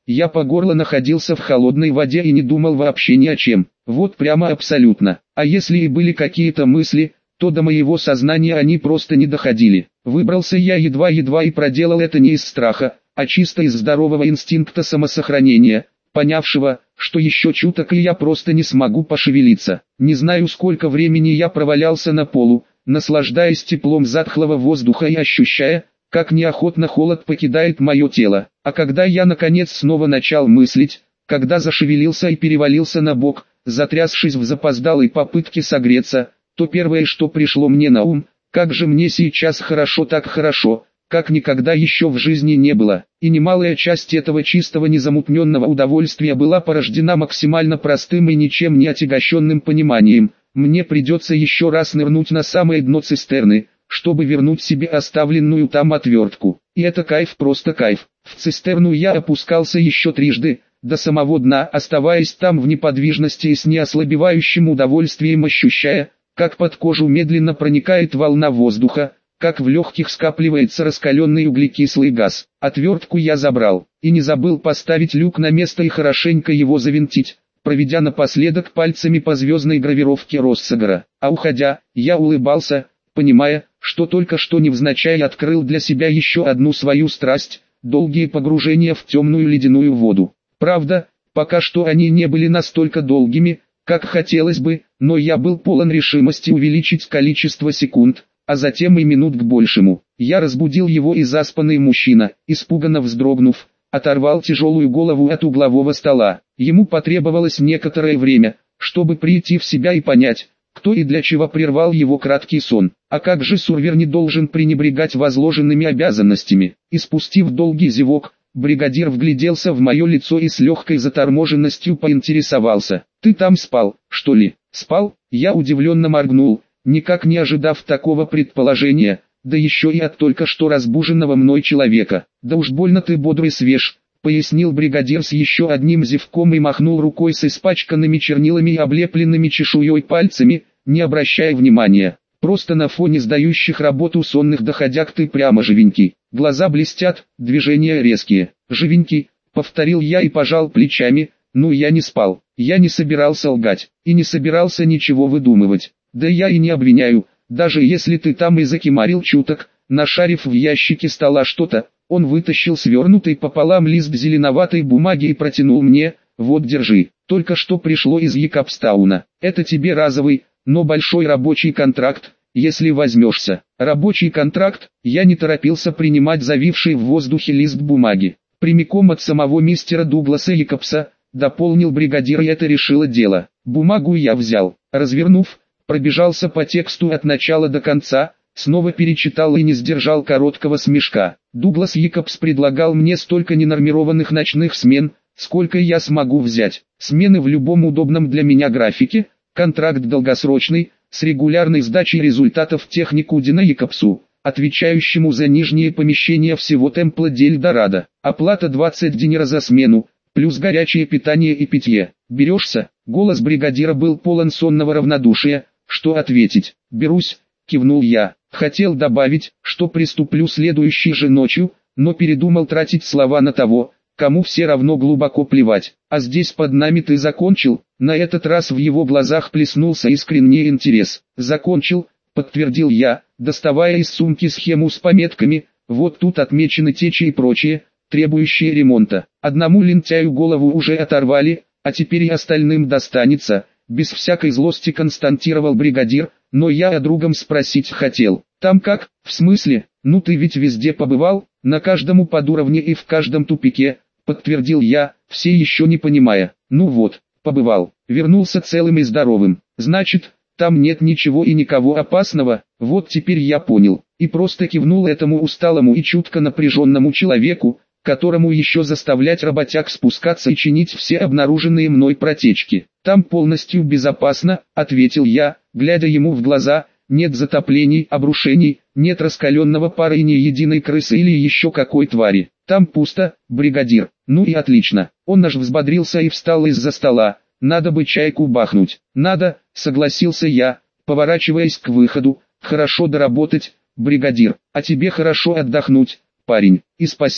S1: Я по горло находился в холодной воде и не думал вообще ни о чем. Вот прямо абсолютно. А если и были какие-то мысли, то до моего сознания они просто не доходили. Выбрался я едва-едва и проделал это не из страха, а чисто из здорового инстинкта самосохранения, понявшего, что еще чуток и я просто не смогу пошевелиться. Не знаю, сколько времени я провалялся на полу, наслаждаясь теплом затхлого воздуха и ощущая, как неохотно холод покидает мое тело. А когда я наконец снова начал мыслить, когда зашевелился и перевалился на бок, затрясшись в запоздалой попытке согреться, то первое, что пришло мне на ум, как же мне сейчас хорошо, так хорошо, как никогда еще в жизни не было. И немалая часть этого чистого незамутненного удовольствия была порождена максимально простым и ничем не отягощенным пониманием: мне придется еще раз нырнуть на самое дно цистерны, чтобы вернуть себе оставленную там отвертку. И это кайф, просто кайф. В цистерну я опускался еще трижды, до самого дна, оставаясь там в неподвижности и с неослабевающим удовольствием ощущая, как под кожу медленно проникает волна воздуха, как в легких скапливается раскаленный углекислый газ. Отвертку я забрал, и не забыл поставить люк на место и хорошенько его завинтить, проведя напоследок пальцами по звездной гравировке Россегора. А уходя, я улыбался, понимая, что только что невзначай открыл для себя еще одну свою страсть – долгие погружения в темную ледяную воду. Правда, пока что они не были настолько долгими, как хотелось бы, но я был полон решимости увеличить количество секунд, а затем и минут к большему. Я разбудил его, и заспанный мужчина, испуганно вздрогнув, оторвал тяжелую голову от углового стола. Ему потребовалось некоторое время, чтобы прийти в себя и понять, кто и для чего прервал его краткий сон. А как же Сурвер не должен пренебрегать возложенными обязанностями? И спустив долгий зевок, бригадир вгляделся в мое лицо и с легкой заторможенностью поинтересовался: «Ты там спал, что ли?» «Спал?» Я удивленно моргнул, никак не ожидав такого предположения, да еще и от только что разбуженного мной человека. «Да уж больно ты бодрый свеж», — пояснил бригадир с еще одним зевком и махнул рукой с испачканными чернилами и облепленными чешуей пальцами, не обращая внимания. «Просто на фоне сдающих работу сонных доходяг ты прямо живенький. Глаза блестят, движения резкие». «Живенький», — повторил я и пожал плечами. «Ну, я не спал, я не собирался лгать, и не собирался ничего выдумывать. Да я и не обвиняю, даже если ты там и закимарил чуток». Нашарив в ящике стола что-то, он вытащил свернутый пополам лист зеленоватой бумаги и протянул мне: «Вот, держи, только что пришло из Якобстауна. Это тебе разовый, но большой рабочий контракт, если возьмешься». Рабочий контракт? Я не торопился принимать завивший в воздухе лист бумаги. Прямиком от самого мистера Дугласа Якобса, дополнил бригадир, и это решило дело. Бумагу я взял, развернув, пробежался по тексту от начала до конца, снова перечитал и не сдержал короткого смешка. Дуглас Якобс предлагал мне столько ненормированных ночных смен, сколько я смогу взять. Смены в любом удобном для меня графике, контракт долгосрочный, с регулярной сдачей результатов технику Дина Якобсу, отвечающему за нижние помещения всего темпла Дельдорадо. Оплата двадцать динера за смену, плюс горячее питание и питье. «Берешься?» Голос бригадира был полон сонного равнодушия. Что ответить? «Берусь», кивнул я. Хотел добавить, что приступлю следующей же ночью, но передумал тратить слова на того, кому все равно глубоко плевать. «А здесь под нами ты закончил?» На этот раз в его глазах плеснулся искренний интерес. «Закончил», подтвердил я, доставая из сумки схему с пометками. «Вот тут отмечены течи и прочее, требующие ремонта. Одному лентяю голову уже оторвали, а теперь и остальным достанется», без всякой злости констатировал бригадир. «Но я о другом спросить хотел». «Там как? В смысле? Ну ты ведь везде побывал, на каждом подуровне и в каждом тупике», подтвердил я, все еще не понимая. «Ну вот, побывал, вернулся целым и здоровым. Значит, там нет ничего и никого опасного?» Вот теперь я понял, и просто кивнул этому усталому и чутко напряженному человеку, которому еще заставлять работяг спускаться и чинить все обнаруженные мной протечки. «Там полностью безопасно», ответил я, глядя ему в глаза. «Нет затоплений, обрушений, нет раскаленного пара и ни единой крысы или еще какой твари. Там пусто, бригадир». «Ну и отлично». Он аж взбодрился и встал из-за стола. «Надо бы чайку бахнуть». «Надо», согласился я, поворачиваясь к выходу. «Хорошо доработать, бригадир, а тебе хорошо отдохнуть, парень, и спасибо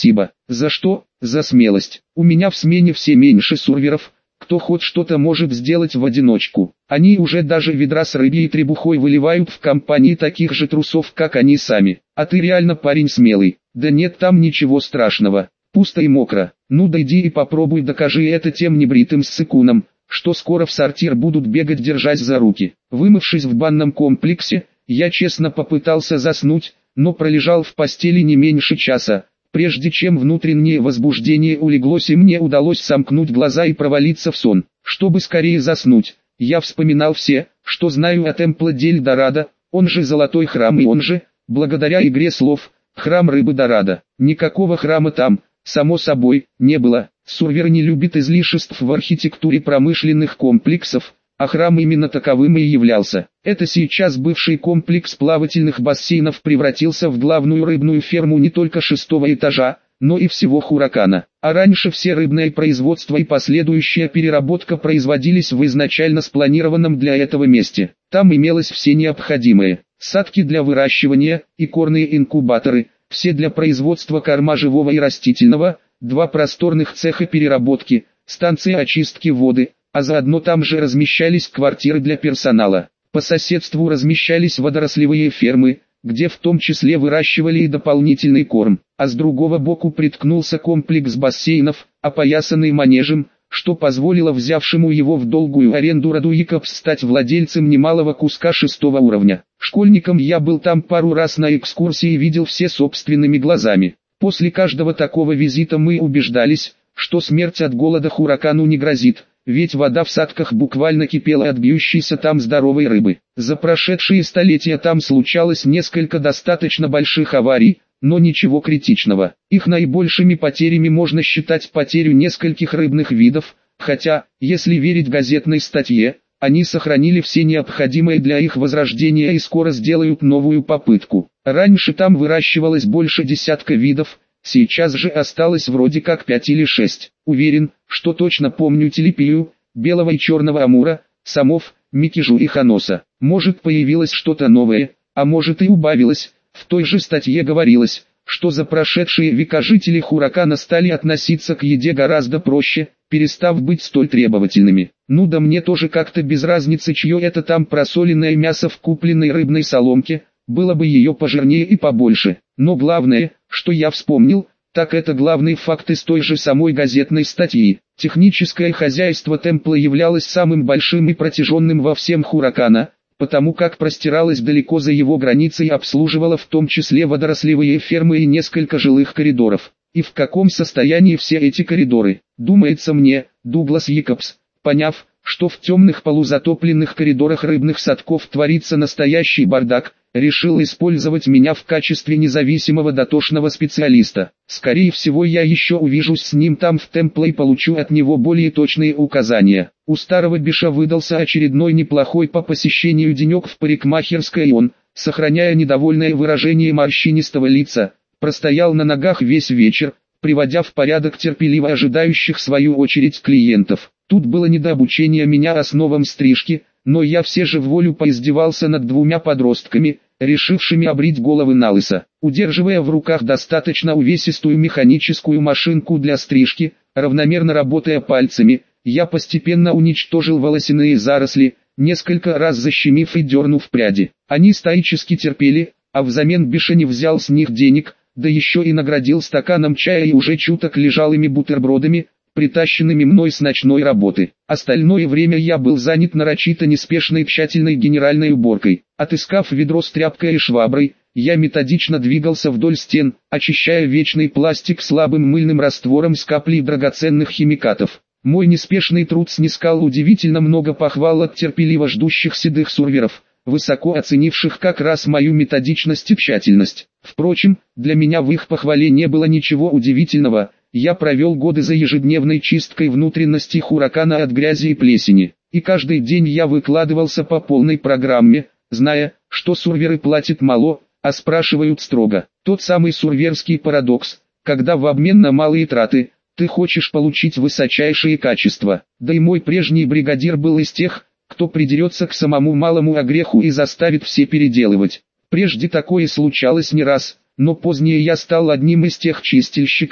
S1: За что? За смелость. У меня в смене все меньше сурверов, кто хоть что-то может сделать в одиночку. Они уже даже ведра с рыбой и требухой выливают в компании таких же трусов, как они сами. А ты реально парень смелый. Да нет там ничего страшного. Пусто и мокро. Ну дойди и попробуй докажи это тем небритым ссыкунам, что скоро в сортир будут бегать, держась за руки. Вымывшись в банном комплексе, я честно попытался заснуть, но пролежал в постели не меньше часа, прежде чем внутреннее возбуждение улеглось и мне удалось сомкнуть глаза и провалиться в сон. Чтобы скорее заснуть, я вспоминал все, что знаю о Темпле дель Дорадо, он же Золотой храм и он же, благодаря игре слов, Храм Рыбы Дорадо. Никакого храма там, само собой, не было. Сурвер не любит излишеств в архитектуре промышленных комплексов, а храм именно таковым и являлся. Это сейчас бывший комплекс плавательных бассейнов превратился в главную рыбную ферму не только шестого этажа, но и всего Хуракана. А раньше все рыбное производство и последующая переработка производились в изначально спланированном для этого месте. Там имелось все необходимое: садки для выращивания, икорные инкубаторы, все для производства корма живого и растительного, два просторных цеха переработки, станция очистки воды, а заодно там же размещались квартиры для персонала. По соседству размещались водорослевые фермы, где в том числе выращивали и дополнительный корм, а с другого боку приткнулся комплекс бассейнов, опоясанный манежем, что позволило взявшему его в долгую аренду роду Якобс стать владельцем немалого куска шестого уровня. Школьником я был там пару раз на экскурсии и видел все собственными глазами. После каждого такого визита мы убеждались, что смерть от голода Хуракану не грозит, ведь вода в садках буквально кипела от бьющейся там здоровой рыбы. За прошедшие столетия там случалось несколько достаточно больших аварий, но ничего критичного. Их наибольшими потерями можно считать потерю нескольких рыбных видов, хотя, если верить газетной статье, они сохранили все необходимое для их возрождения и скоро сделают новую попытку. Раньше там выращивалось больше десятка видов, сейчас же осталось вроде как пять или шесть. Уверен, что точно помню телепию, белого и черного амура, самов, микижу и ханоса. Может появилось что-то новое, а может и убавилось. В той же статье говорилось, что за прошедшие века жители Хуракана стали относиться к еде гораздо проще, перестав быть столь требовательными. Ну да мне тоже как-то без разницы, чье это там просоленное мясо в купленной рыбной соломке, было бы ее пожирнее и побольше. Но главное, что я вспомнил, так это главный факт из той же самой газетной статьи. Техническое хозяйство Темпла являлось самым большим и протяженным во всем Хуракана, потому как простиралось далеко за его границей и обслуживало в том числе водорослевые фермы и несколько жилых коридоров. И в каком состоянии все эти коридоры? Думается мне, Дуглас Якобс, поняв, что в темных полузатопленных коридорах рыбных садков творится настоящий бардак, решил использовать меня в качестве независимого дотошного специалиста. Скорее всего я еще увижусь с ним там в Темпле и получу от него более точные указания. У старого биша выдался очередной неплохой по посещению денек в парикмахерской, и он, сохраняя недовольное выражение морщинистого лица, простоял на ногах весь вечер, приводя в порядок терпеливо ожидающих свою очередь клиентов. Тут было не до обучения меня основам стрижки, но я все же в волю поиздевался над двумя подростками, решившими обрить головы налысо. Удерживая в руках достаточно увесистую механическую машинку для стрижки, равномерно работая пальцами, я постепенно уничтожил волосяные заросли, несколько раз защемив и дернув пряди. Они стоически терпели, а взамен Биша не взял с них денег, да еще и наградил стаканом чая и уже чуток лежалыми бутербродами, притащенными мной с ночной работы. Остальное время я был занят нарочито неспешной тщательной генеральной уборкой. Отыскав ведро с тряпкой и шваброй, я методично двигался вдоль стен, очищая вечный пластик слабым мыльным раствором с каплей драгоценных химикатов. Мой неспешный труд снискал удивительно много похвал от терпеливо ждущих седых сурверов, высоко оценивших как раз мою методичность и тщательность. Впрочем, для меня в их похвале не было ничего удивительного. Я провел годы за ежедневной чисткой внутренностей Хуракана от грязи и плесени, и каждый день я выкладывался по полной программе, зная, что сурверы платят мало, а спрашивают строго. Тот самый сурверский парадокс, когда в обмен на малые траты, ты хочешь получить высочайшие качества. Да и мой прежний бригадир был из тех, кто придерется к самому малому огреху и заставит все переделывать. Прежде такое случалось не раз, но позднее я стал одним из тех чистильщиков,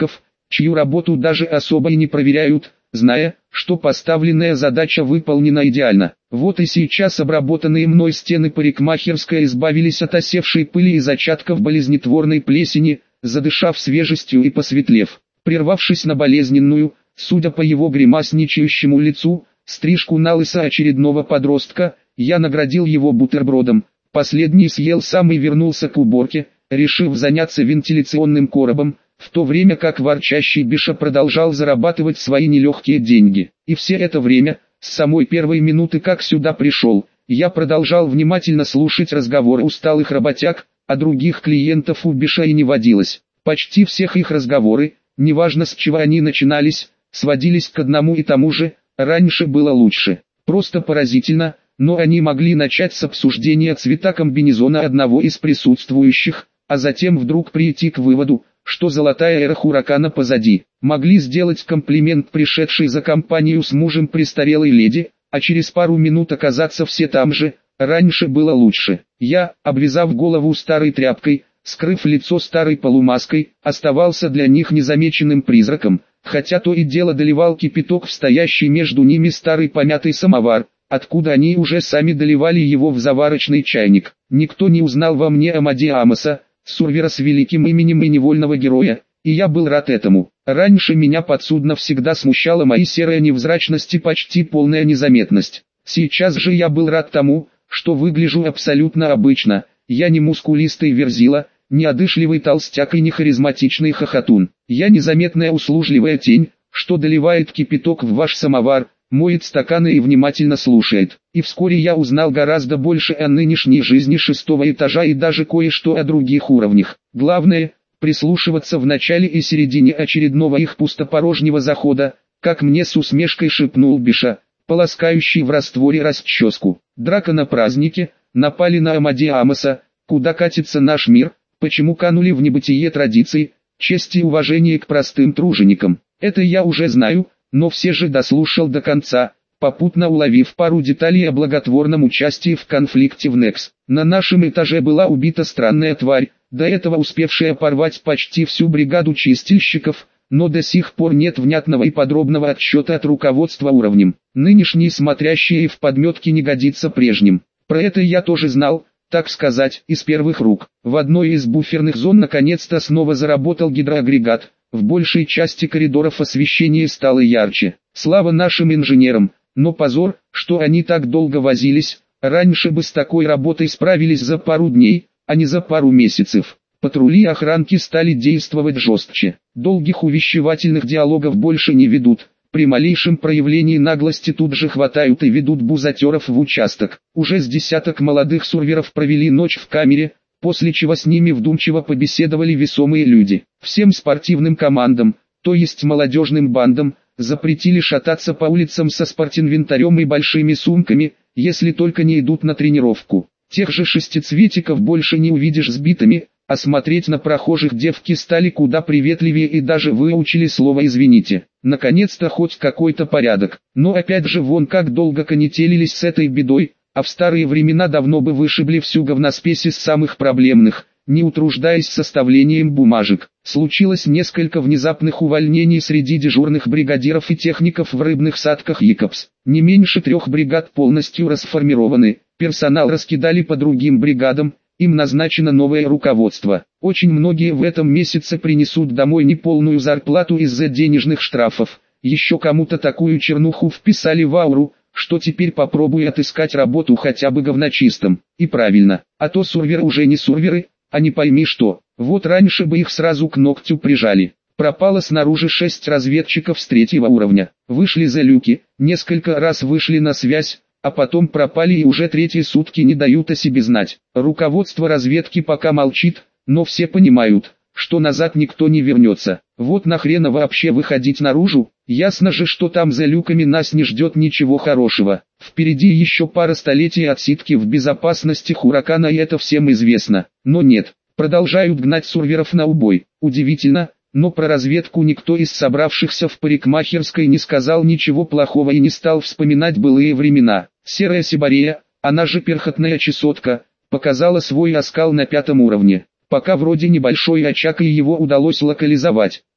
S1: чью работу даже особо и не проверяют, зная, что поставленная задача выполнена идеально. Вот и сейчас обработанные мной стены парикмахерской избавились от осевшей пыли и зачатков болезнетворной плесени, задышав свежестью и посветлев. Прервавшись на болезненную, судя по его гримасничающему лицу, стрижку на лысо очередного подростка, я наградил его бутербродом. Последний съел сам и вернулся к уборке, решив заняться вентиляционным коробом, в то время как ворчащий Биша продолжал зарабатывать свои нелегкие деньги. И все это время, с самой первой минуты как сюда пришел, я продолжал внимательно слушать разговоры усталых работяг, а других клиентов у Биша и не водилось. Почти всех их разговоры, неважно с чего они начинались, сводились к одному и тому же: раньше было лучше. Просто поразительно, но они могли начать с обсуждения цвета комбинезона одного из присутствующих, а затем вдруг прийти к выводу, что золотая эра Хуракана позади. Могли сделать комплимент пришедшей за компанию с мужем престарелой леди, а через пару минут оказаться все там же: раньше было лучше. Я, обвязав голову старой тряпкой, скрыв лицо старой полумаской, оставался для них незамеченным призраком, хотя то и дело доливал кипяток в стоящий между ними старый помятый самовар, откуда они уже сами доливали его в заварочный чайник. Никто не узнал во мне Амади Амоса, сурвера с великим именем и невольного героя, и я был рад этому. Раньше меня подсудно всегда смущала моя серая невзрачность и почти полная незаметность. Сейчас же я был рад тому, что выгляжу абсолютно обычно. Я не мускулистый верзила, не одышливый толстяк и не харизматичный хохотун. Я незаметная услужливая тень, что доливает кипяток в ваш самовар, моет стаканы и внимательно слушает. И вскоре я узнал гораздо больше о нынешней жизни шестого этажа и даже кое-что о других уровнях. Главное, прислушиваться в начале и середине очередного их пустопорожнего захода, как мне с усмешкой шепнул Биша, полоскающий в растворе расческу. Драка на празднике, напали на Амади Амоса, куда катится наш мир, почему канули в небытие традиций, честь и уважение к простым труженикам. Это я уже знаю, но все же дослушал до конца, попутно уловив пару деталей о благотворном участии в конфликте в Некс. На нашем этаже была убита странная тварь, до этого успевшая порвать почти всю бригаду чистильщиков, но до сих пор нет внятного и подробного отчета от руководства уровнем. Нынешний смотрящий в подметке не годится прежним. Про это я тоже знал, так сказать, из первых рук. В одной из буферных зон наконец-то снова заработал гидроагрегат. В большей части коридоров освещение стало ярче. Слава нашим инженерам, но позор, что они так долго возились. Раньше бы с такой работой справились за пару дней, а не за пару месяцев. Патрули охранки стали действовать жестче. Долгих увещевательных диалогов больше не ведут. При малейшем проявлении наглости тут же хватают и ведут бузатеров в участок. Уже с десяток молодых сурверов провели ночь в камере, после чего с ними вдумчиво побеседовали весомые люди. Всем спортивным командам, то есть молодежным бандам, запретили шататься по улицам со спортинвентарем и большими сумками, если только не идут на тренировку. Тех же шестицветиков больше не увидишь сбитыми, а смотреть на прохожих девки стали куда приветливее и даже выучили слово «извините». Наконец-то хоть какой-то порядок. Но опять же вон как долго конетелились с этой бедой, а в старые времена давно бы вышибли всю говноспесь из самых проблемных, не утруждаясь составлением бумажек. Случилось несколько внезапных увольнений среди дежурных бригадиров и техников в рыбных садках Якобс. Не меньше трех бригад полностью расформированы, персонал раскидали по другим бригадам, им назначено новое руководство. Очень многие в этом месяце принесут домой неполную зарплату из-за денежных штрафов. Еще кому-то такую чернуху вписали в ауру, что теперь попробуй отыскать работу хотя бы говночистом. И правильно, а то сурверы уже не сурверы, а не пойми что. Вот раньше бы их сразу к ногтю прижали. Пропало снаружи шесть разведчиков с третьего уровня. Вышли за люки, несколько раз вышли на связь, а потом пропали и уже третьи сутки не дают о себе знать. Руководство разведки пока молчит, но все понимают, что назад никто не вернется. Вот нахрена вообще выходить наружу? Ясно же, что там за люками нас не ждет ничего хорошего. Впереди еще пара столетий отсидки в безопасности Хуракана, и это всем известно. Но нет, продолжают гнать сурверов на убой. Удивительно, но про разведку никто из собравшихся в парикмахерской не сказал ничего плохого и не стал вспоминать былые времена. Серая сибарея, она же перхотная чесотка, показала свой оскал на пятом уровне. Пока вроде небольшой очаг и его удалось локализовать.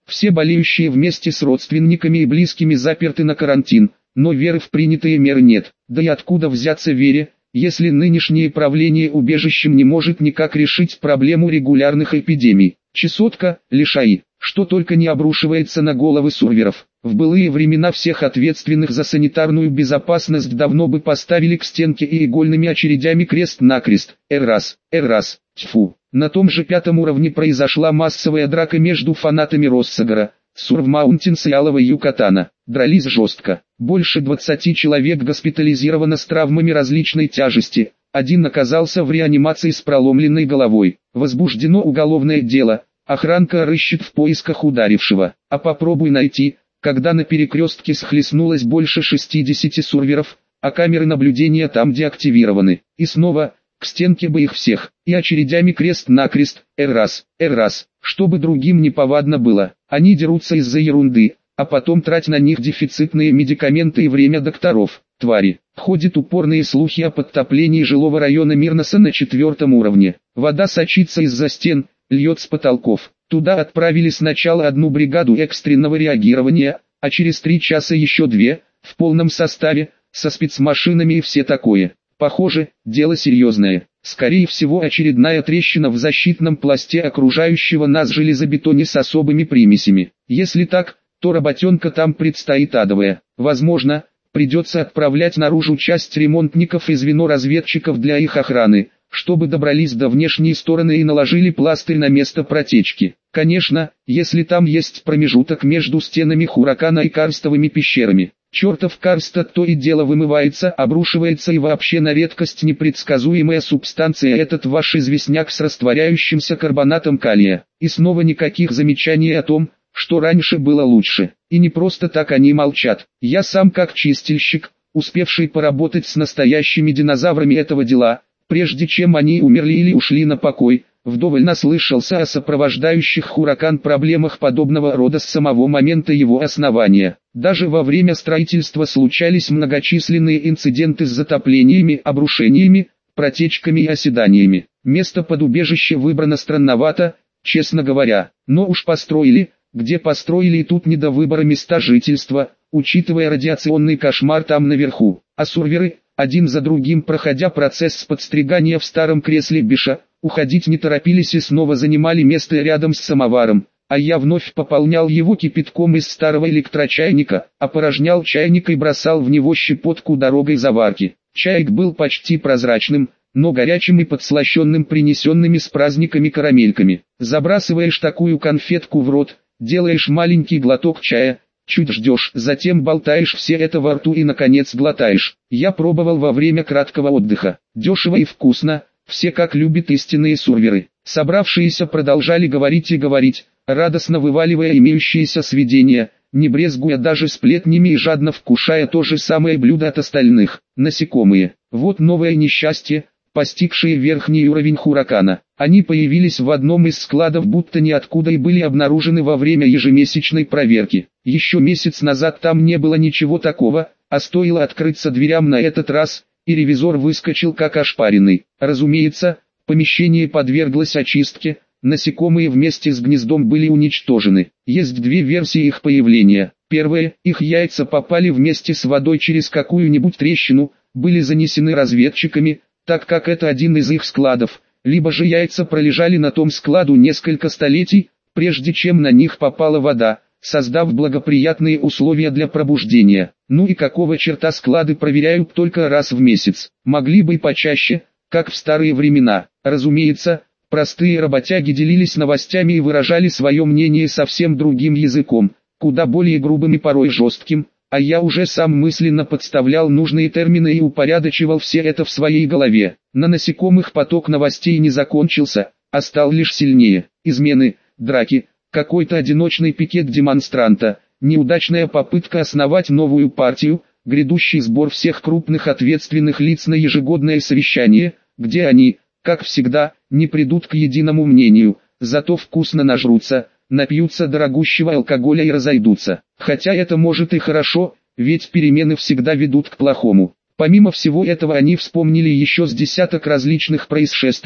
S1: Все болеющие вместе с родственниками и близкими заперты на карантин, но веры в принятые меры нет. Да и откуда взяться вере, если нынешнее правление убежищем не может никак решить проблему регулярных эпидемий? Чесотка, лишаи, что только не обрушивается на головы сурверов. В былые времена всех ответственных за санитарную безопасность давно бы поставили к стенке и игольными очередями крест-накрест. Эр-раз, эр-раз, тьфу. На том же пятом уровне произошла массовая драка между фанатами Россагора, Сурв-Маунтинс и Алого Юкатана. Дрались жестко. Больше двадцати человек госпитализировано с травмами различной тяжести. Один оказался в реанимации с проломленной головой. Возбуждено уголовное дело. Охранка рыщет в поисках ударившего. А попробуй найти, когда на перекрестке схлестнулось больше шестидесяти сурверов, а камеры наблюдения там деактивированы. И снова, к стенке бы их всех, и очередями крест-накрест, эр-раз, эр-раз, чтобы другим не повадно было. Они дерутся из-за ерунды, а потом трать на них дефицитные медикаменты и время докторов. Твари. Ходят упорные слухи о подтоплении жилого района Мирноса на четвертом уровне. Вода сочится из-за стен, льет с потолков. Туда отправили сначала одну бригаду экстренного реагирования, а через три часа еще две, в полном составе, со спецмашинами и все такое. Похоже, дело серьезное. Скорее всего, очередная трещина в защитном пласте окружающего нас железобетоне с особыми примесями. Если так, то работенка там предстоит адовая. Возможно, придется отправлять наружу часть ремонтников и звено разведчиков для их охраны, чтобы добрались до внешней стороны и наложили пластырь на место протечки. Конечно, если там есть промежуток между стенами Хуракана и карстовыми пещерами. Чертов карст то и дело вымывается, обрушивается, и вообще на редкость непредсказуемая субстанция этот ваш известняк с растворяющимся карбонатом калия. И снова никаких замечаний о том, что раньше было лучше. И не просто так они молчат. Я сам как чистильщик, успевший поработать с настоящими динозаврами этого дела, прежде чем они умерли или ушли на покой, вдоволь наслышался о сопровождающих Хуракан проблемах подобного рода с самого момента его основания. Даже во время строительства случались многочисленные инциденты с затоплениями, обрушениями, протечками и оседаниями. Место под убежище выбрано странновато, честно говоря, но уж построили, где построили, и тут не до выбора места жительства, учитывая радиационный кошмар там наверху. А сурверы, один за другим проходя процесс подстригания в старом кресле Биша, уходить не торопились и снова занимали место рядом с самоваром, а я вновь пополнял его кипятком из старого электрочайника, опорожнял чайник и бросал в него щепотку дорогой заварки. Чайник был почти прозрачным, но горячим и подслащенным принесенными с праздниками карамельками. Забрасываешь такую конфетку в рот, делаешь маленький глоток чая, чуть ждешь, затем болтаешь все это во рту и наконец глотаешь. Я пробовал во время краткого отдыха. Дешево и вкусно, все как любят истинные сурверы. Собравшиеся продолжали говорить и говорить, радостно вываливая имеющиеся сведения, не брезгуя даже сплетнями и жадно вкушая то же самое блюдо от остальных. Насекомые. Вот новое несчастье, постигшие верхний уровень Хуракана. Они появились в одном из складов будто ниоткуда и были обнаружены во время ежемесячной проверки. Еще месяц назад там не было ничего такого, а стоило открыться дверям на этот раз, и ревизор выскочил как ошпаренный. Разумеется, помещение подверглось очистке, насекомые вместе с гнездом были уничтожены. Есть две версии их появления. Первая, их яйца попали вместе с водой через какую-нибудь трещину, были занесены разведчиками, так как это один из их складов, либо же яйца пролежали на том складу несколько столетий, прежде чем на них попала вода, создав благоприятные условия для пробуждения. Ну и какого черта склады проверяют только раз в месяц? Могли бы и почаще, как в старые времена. Разумеется, простые работяги делились новостями и выражали свое мнение совсем другим языком, куда более грубым и порой жестким, а я уже сам мысленно подставлял нужные термины и упорядочивал все это в своей голове. На насекомых поток новостей не закончился, а стал лишь сильнее. Измены, драки, какой-то одиночный пикет демонстранта, неудачная попытка основать новую партию, грядущий сбор всех крупных ответственных лиц на ежегодное совещание, где они, как всегда, не придут к единому мнению, зато вкусно нажрутся, напьются дорогущего алкоголя и разойдутся. Хотя это может и хорошо, ведь перемены всегда ведут к плохому. Помимо всего этого они вспомнили еще с десяток различных происшествий, в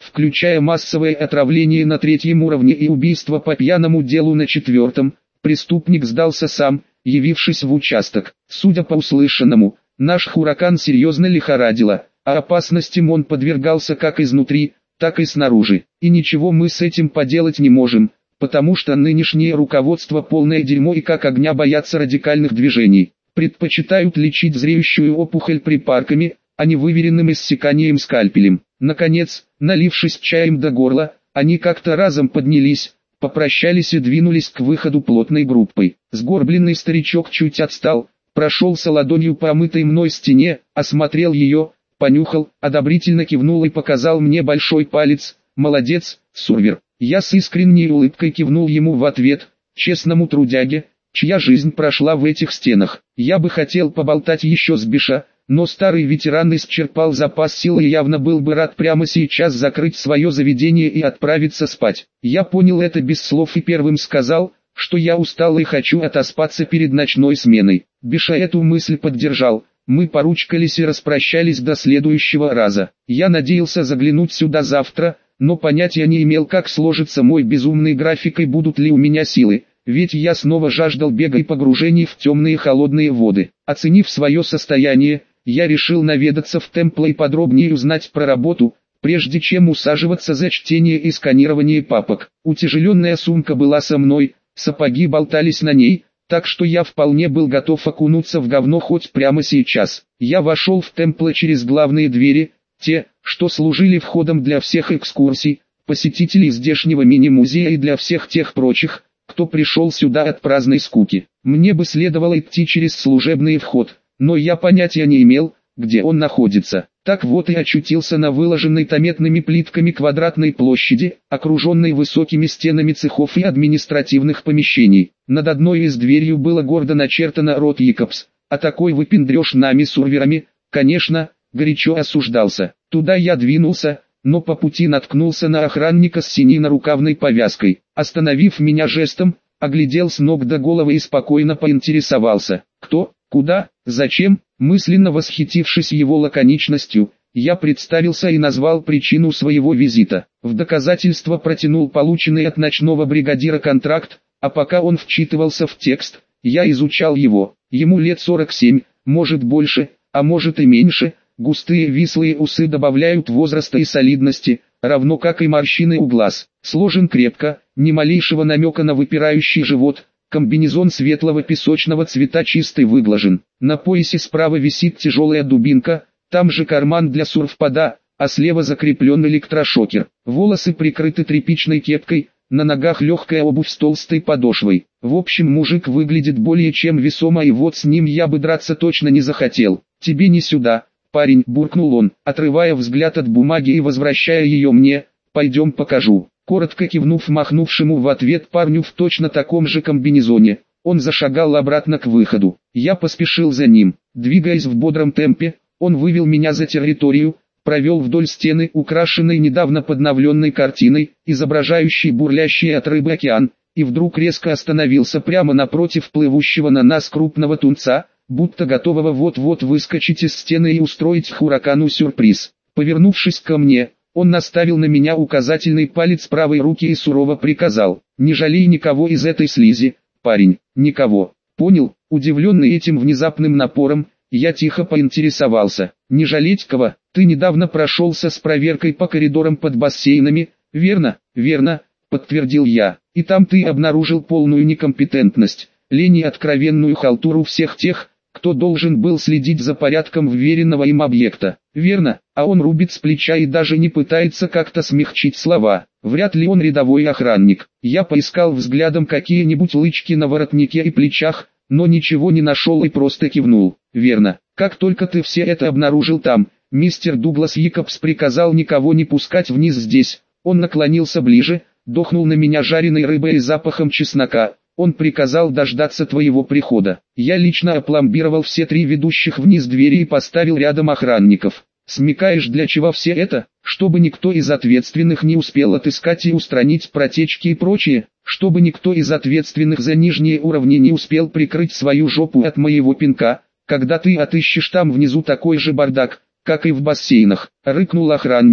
S1: включая массовое отравление на третьем уровне и убийство по пьяному делу на четвертом. Преступник сдался сам, явившись в участок. Судя по услышанному, наш Хуракан серьезно лихорадило, а опасностям он подвергался как изнутри, так и снаружи. И ничего мы с этим поделать не можем, потому что нынешнее руководство полное дерьмо и как огня боятся радикальных движений. Предпочитают лечить зреющую опухоль припарками, а не выверенным иссеканием скальпелем. Наконец, налившись чаем до горла, они как-то разом поднялись, попрощались и двинулись к выходу плотной группой. Сгорбленный старичок чуть отстал, прошелся ладонью по омытой мной стене, осмотрел ее, понюхал, одобрительно кивнул и показал мне большой палец. «Молодец, Сурвер». Я с искренней улыбкой кивнул ему в ответ, честному трудяге, чья жизнь прошла в этих стенах. Я бы хотел поболтать еще с Биша, но старый ветеран исчерпал запас сил и явно был бы рад прямо сейчас закрыть свое заведение и отправиться спать. Я понял это без слов и первым сказал, что я устал и хочу отоспаться перед ночной сменой. Биша эту мысль поддержал. Мы поручкались и распрощались до следующего раза. Я надеялся заглянуть сюда завтра, но понятия не имел, как сложится мой безумный график и будут ли у меня силы, ведь я снова жаждал бега и погружений в темные холодные воды. Оценив свое состояние, я решил наведаться в Темпл и подробнее узнать про работу, прежде чем усаживаться за чтение и сканирование папок. Утяжеленная сумка была со мной, сапоги болтались на ней, так что я вполне был готов окунуться в говно хоть прямо сейчас. Я вошел в Темпл через главные двери, те, что служили входом для всех экскурсий, посетителей здешнего мини-музея и для всех тех прочих, кто пришел сюда от праздной скуки. Мне бы следовало идти через служебный вход, но я понятия не имел, где он находится. Так вот и очутился на выложенной таметными плитками квадратной площади, окруженной высокими стенами цехов и административных помещений. Над одной из дверью было гордо начертано «Рот Якобс», а такой выпендреж нами сурверами, конечно, горячо осуждался. Туда я двинулся, но по пути наткнулся на охранника с синей нарукавной повязкой. Остановив меня жестом, оглядел с ног до головы и спокойно поинтересовался: «Кто? Куда? Зачем?» Мысленно восхитившись его лаконичностью, я представился и назвал причину своего визита. В доказательство протянул полученный от ночного бригадира контракт, а пока он вчитывался в текст, я изучал его. Ему лет сорок семь, может больше, а может и меньше. Густые вислые усы добавляют возраста и солидности, равно как и морщины у глаз. Сложен крепко, ни малейшего намека на выпирающий живот. Комбинезон светлого песочного цвета чистый выглажен. На поясе справа висит тяжелая дубинка, там же карман для сурфпада, а слева закреплен электрошокер. Волосы прикрыты тряпичной кепкой, на ногах легкая обувь с толстой подошвой. В общем, мужик выглядит более чем весомо, и вот с ним я бы драться точно не захотел. «Тебе не сюда, парень», — буркнул он, отрывая взгляд от бумаги и возвращая ее мне. «Пойдем покажу». Коротко кивнув махнувшему в ответ парню в точно таком же комбинезоне, он зашагал обратно к выходу. Я поспешил за ним. Двигаясь в бодром темпе, он вывел меня за территорию, провел вдоль стены, украшенной недавно подновленной картиной, изображающей бурлящий от рыбы океан, и вдруг резко остановился прямо напротив плывущего на нас крупного тунца, будто готового вот-вот выскочить из стены и устроить Хуракану сюрприз. Повернувшись ко мне, он наставил на меня указательный палец правой руки и сурово приказал: «Не жалей никого из этой слизи, парень, никого». Понял? Удивленный этим внезапным напором, я тихо поинтересовался: «Не жалеть кого? Ты недавно прошелся с проверкой по коридорам под бассейнами, верно?» «Верно», — подтвердил я. «И там ты обнаружил полную некомпетентность, лень и откровенную халтуру всех тех, кто должен был следить за порядком вверенного им объекта». «Верно», а он рубит с плеча и даже не пытается как-то смягчить слова. Вряд ли он рядовой охранник. Я поискал взглядом какие-нибудь лычки на воротнике и плечах, но ничего не нашел и просто кивнул. «Верно. Как только ты все это обнаружил там, мистер Дуглас Якобс приказал никого не пускать вниз здесь». Он наклонился ближе, дохнул на меня жареной рыбой и запахом чеснока. «Он приказал дождаться твоего прихода. Я лично опломбировал все три ведущих вниз двери и поставил рядом охранников. Смекаешь, для чего все это? Чтобы никто из ответственных не успел отыскать и устранить протечки и прочее, чтобы никто из ответственных за нижние уровни не успел прикрыть свою жопу от моего пинка, когда ты отыщешь там внизу такой же бардак, как и в бассейнах». Рыкнул охранник,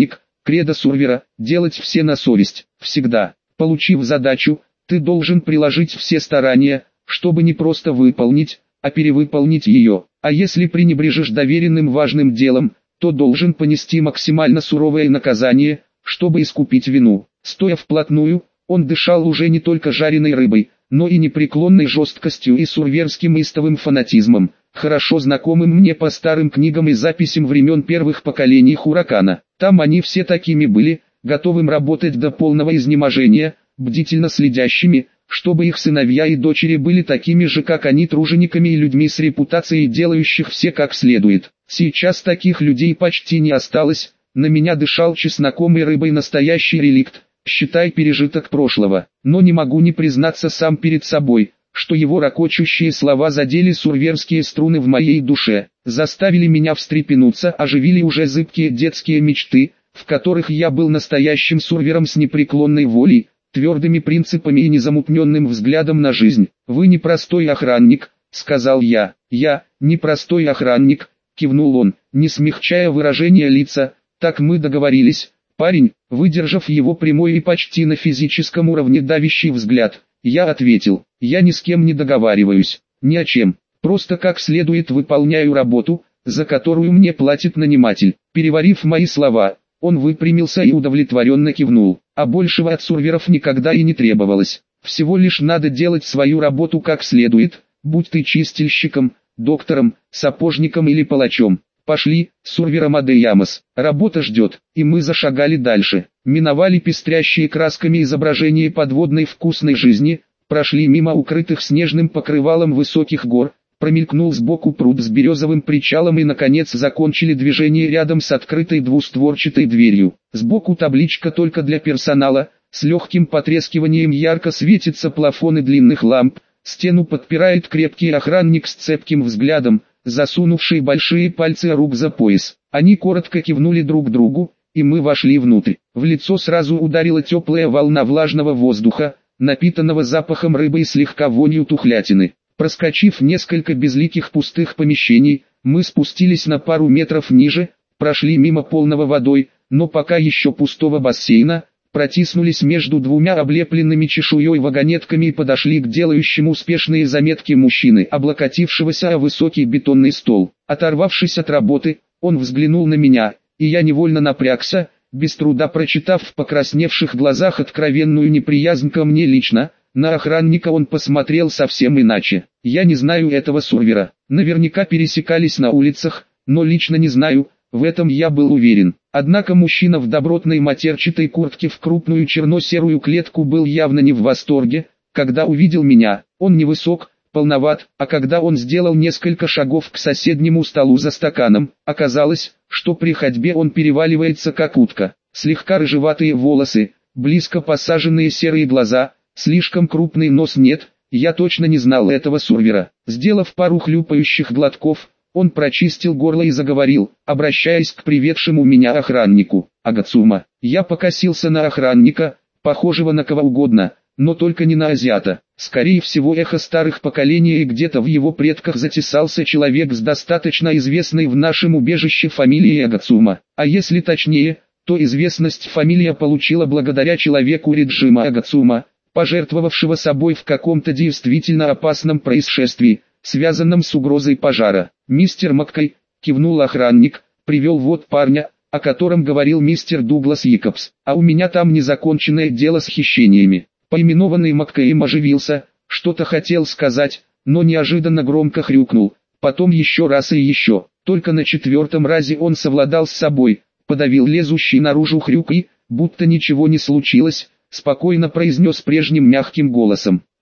S1: Кредо Сурвера – делать все на совесть, всегда. Получив задачу, ты должен приложить все старания, чтобы не просто выполнить, а перевыполнить ее. А если пренебрежишь доверенным важным делом, то должен понести максимально суровое наказание, чтобы искупить вину. Стоя вплотную, он дышал уже не только жареной рыбой, но и непреклонной жесткостью и сурверским истовым фанатизмом, хорошо знакомым мне по старым книгам и записям времен первых поколений Хуракана. Там они все такими были, готовым работать до полного изнеможения, бдительно следящими, чтобы их сыновья и дочери были такими же, как они, тружениками и людьми с репутацией, делающих все как следует. Сейчас таких людей почти не осталось, на меня дышал чесноком и рыбой настоящий реликт, считай пережиток прошлого, но не могу не признаться сам перед собой, что его ракочущие слова задели сурверские струны в моей душе, заставили меня встрепенуться, оживили уже зыбкие детские мечты, в которых я был настоящим сурвером с непреклонной волей, твердыми принципами и незамутненным взглядом на жизнь. «Вы не простой охранник», — сказал я. «Я, не простой охранник», — кивнул он, не смягчая выражение лица. «Так мы договорились». Парень, выдержав его прямой и почти на физическом уровне давящий взгляд, я ответил: «Я ни с кем не договариваюсь, ни о чем, просто как следует выполняю работу, за которую мне платит наниматель». Переварив мои слова, он выпрямился и удовлетворенно кивнул. А большего от сурверов никогда и не требовалось. Всего лишь надо делать свою работу как следует, будь ты чистильщиком, доктором, сапожником или палачом. «Пошли, Сурвер Амадеямос, работа ждет», и мы зашагали дальше. Миновали пестрящие красками изображения подводной вкусной жизни, прошли мимо укрытых снежным покрывалом высоких гор, промелькнул сбоку пруд с березовым причалом и наконец закончили движение рядом с открытой двустворчатой дверью. Сбоку табличка «Только для персонала», с легким потрескиванием ярко светятся плафоны длинных ламп, стену подпирает крепкий охранник с цепким взглядом, засунувший большие пальцы рук за пояс. Они коротко кивнули друг другу, и мы вошли внутрь. В лицо сразу ударила теплая волна влажного воздуха, напитанного запахом рыбы и слегка вонью тухлятины. Проскочив несколько безликих пустых помещений, мы спустились на пару метров ниже, прошли мимо полного водой, но пока еще пустого бассейна, протиснулись между двумя облепленными чешуей вагонетками и подошли к делающему успешные заметки мужчины, облокотившегося о высокий бетонный стол. Оторвавшись от работы, он взглянул на меня, и я невольно напрягся, без труда прочитав в покрасневших глазах откровенную неприязнь ко мне лично. На охранника он посмотрел совсем иначе. Я не знаю этого Сурвера. Наверняка пересекались на улицах, но лично не знаю, в этом я был уверен. Однако мужчина в добротной матерчатой куртке в крупную черно-серую клетку был явно не в восторге, когда увидел меня. Он невысок, полноват, а когда он сделал несколько шагов к соседнему столу за стаканом, оказалось, что при ходьбе он переваливается как утка. Слегка рыжеватые волосы, близко посаженные серые глаза, слишком крупный нос. Нет, я точно не знал этого Сурвера. Сделав пару хлюпающих глотков, он прочистил горло и заговорил, обращаясь к приведшему меня охраннику. «Агацума». Я покосился на охранника, похожего на кого угодно, но только не на азиата. Скорее всего, эхо старых поколений, и где-то в его предках затесался человек с достаточно известной в нашем убежище фамилией Агацума. А если точнее, то известность фамилия получила благодаря человеку Риджима Агацума, пожертвовавшего собой в каком-то действительно опасном происшествии, связанном с угрозой пожара. «Мистер Маккей», — кивнул охранник, — «привел вот парня, о котором говорил мистер Дуглас Якобс. А у меня там незаконченное дело с хищениями». Поименованный Маккеем оживился, что-то хотел сказать, но неожиданно громко хрюкнул, потом еще раз и еще. Только на четвертом разе он совладал с собой, подавил лезущий наружу хрюк и, будто ничего не случилось, спокойно произнес прежним мягким голосом: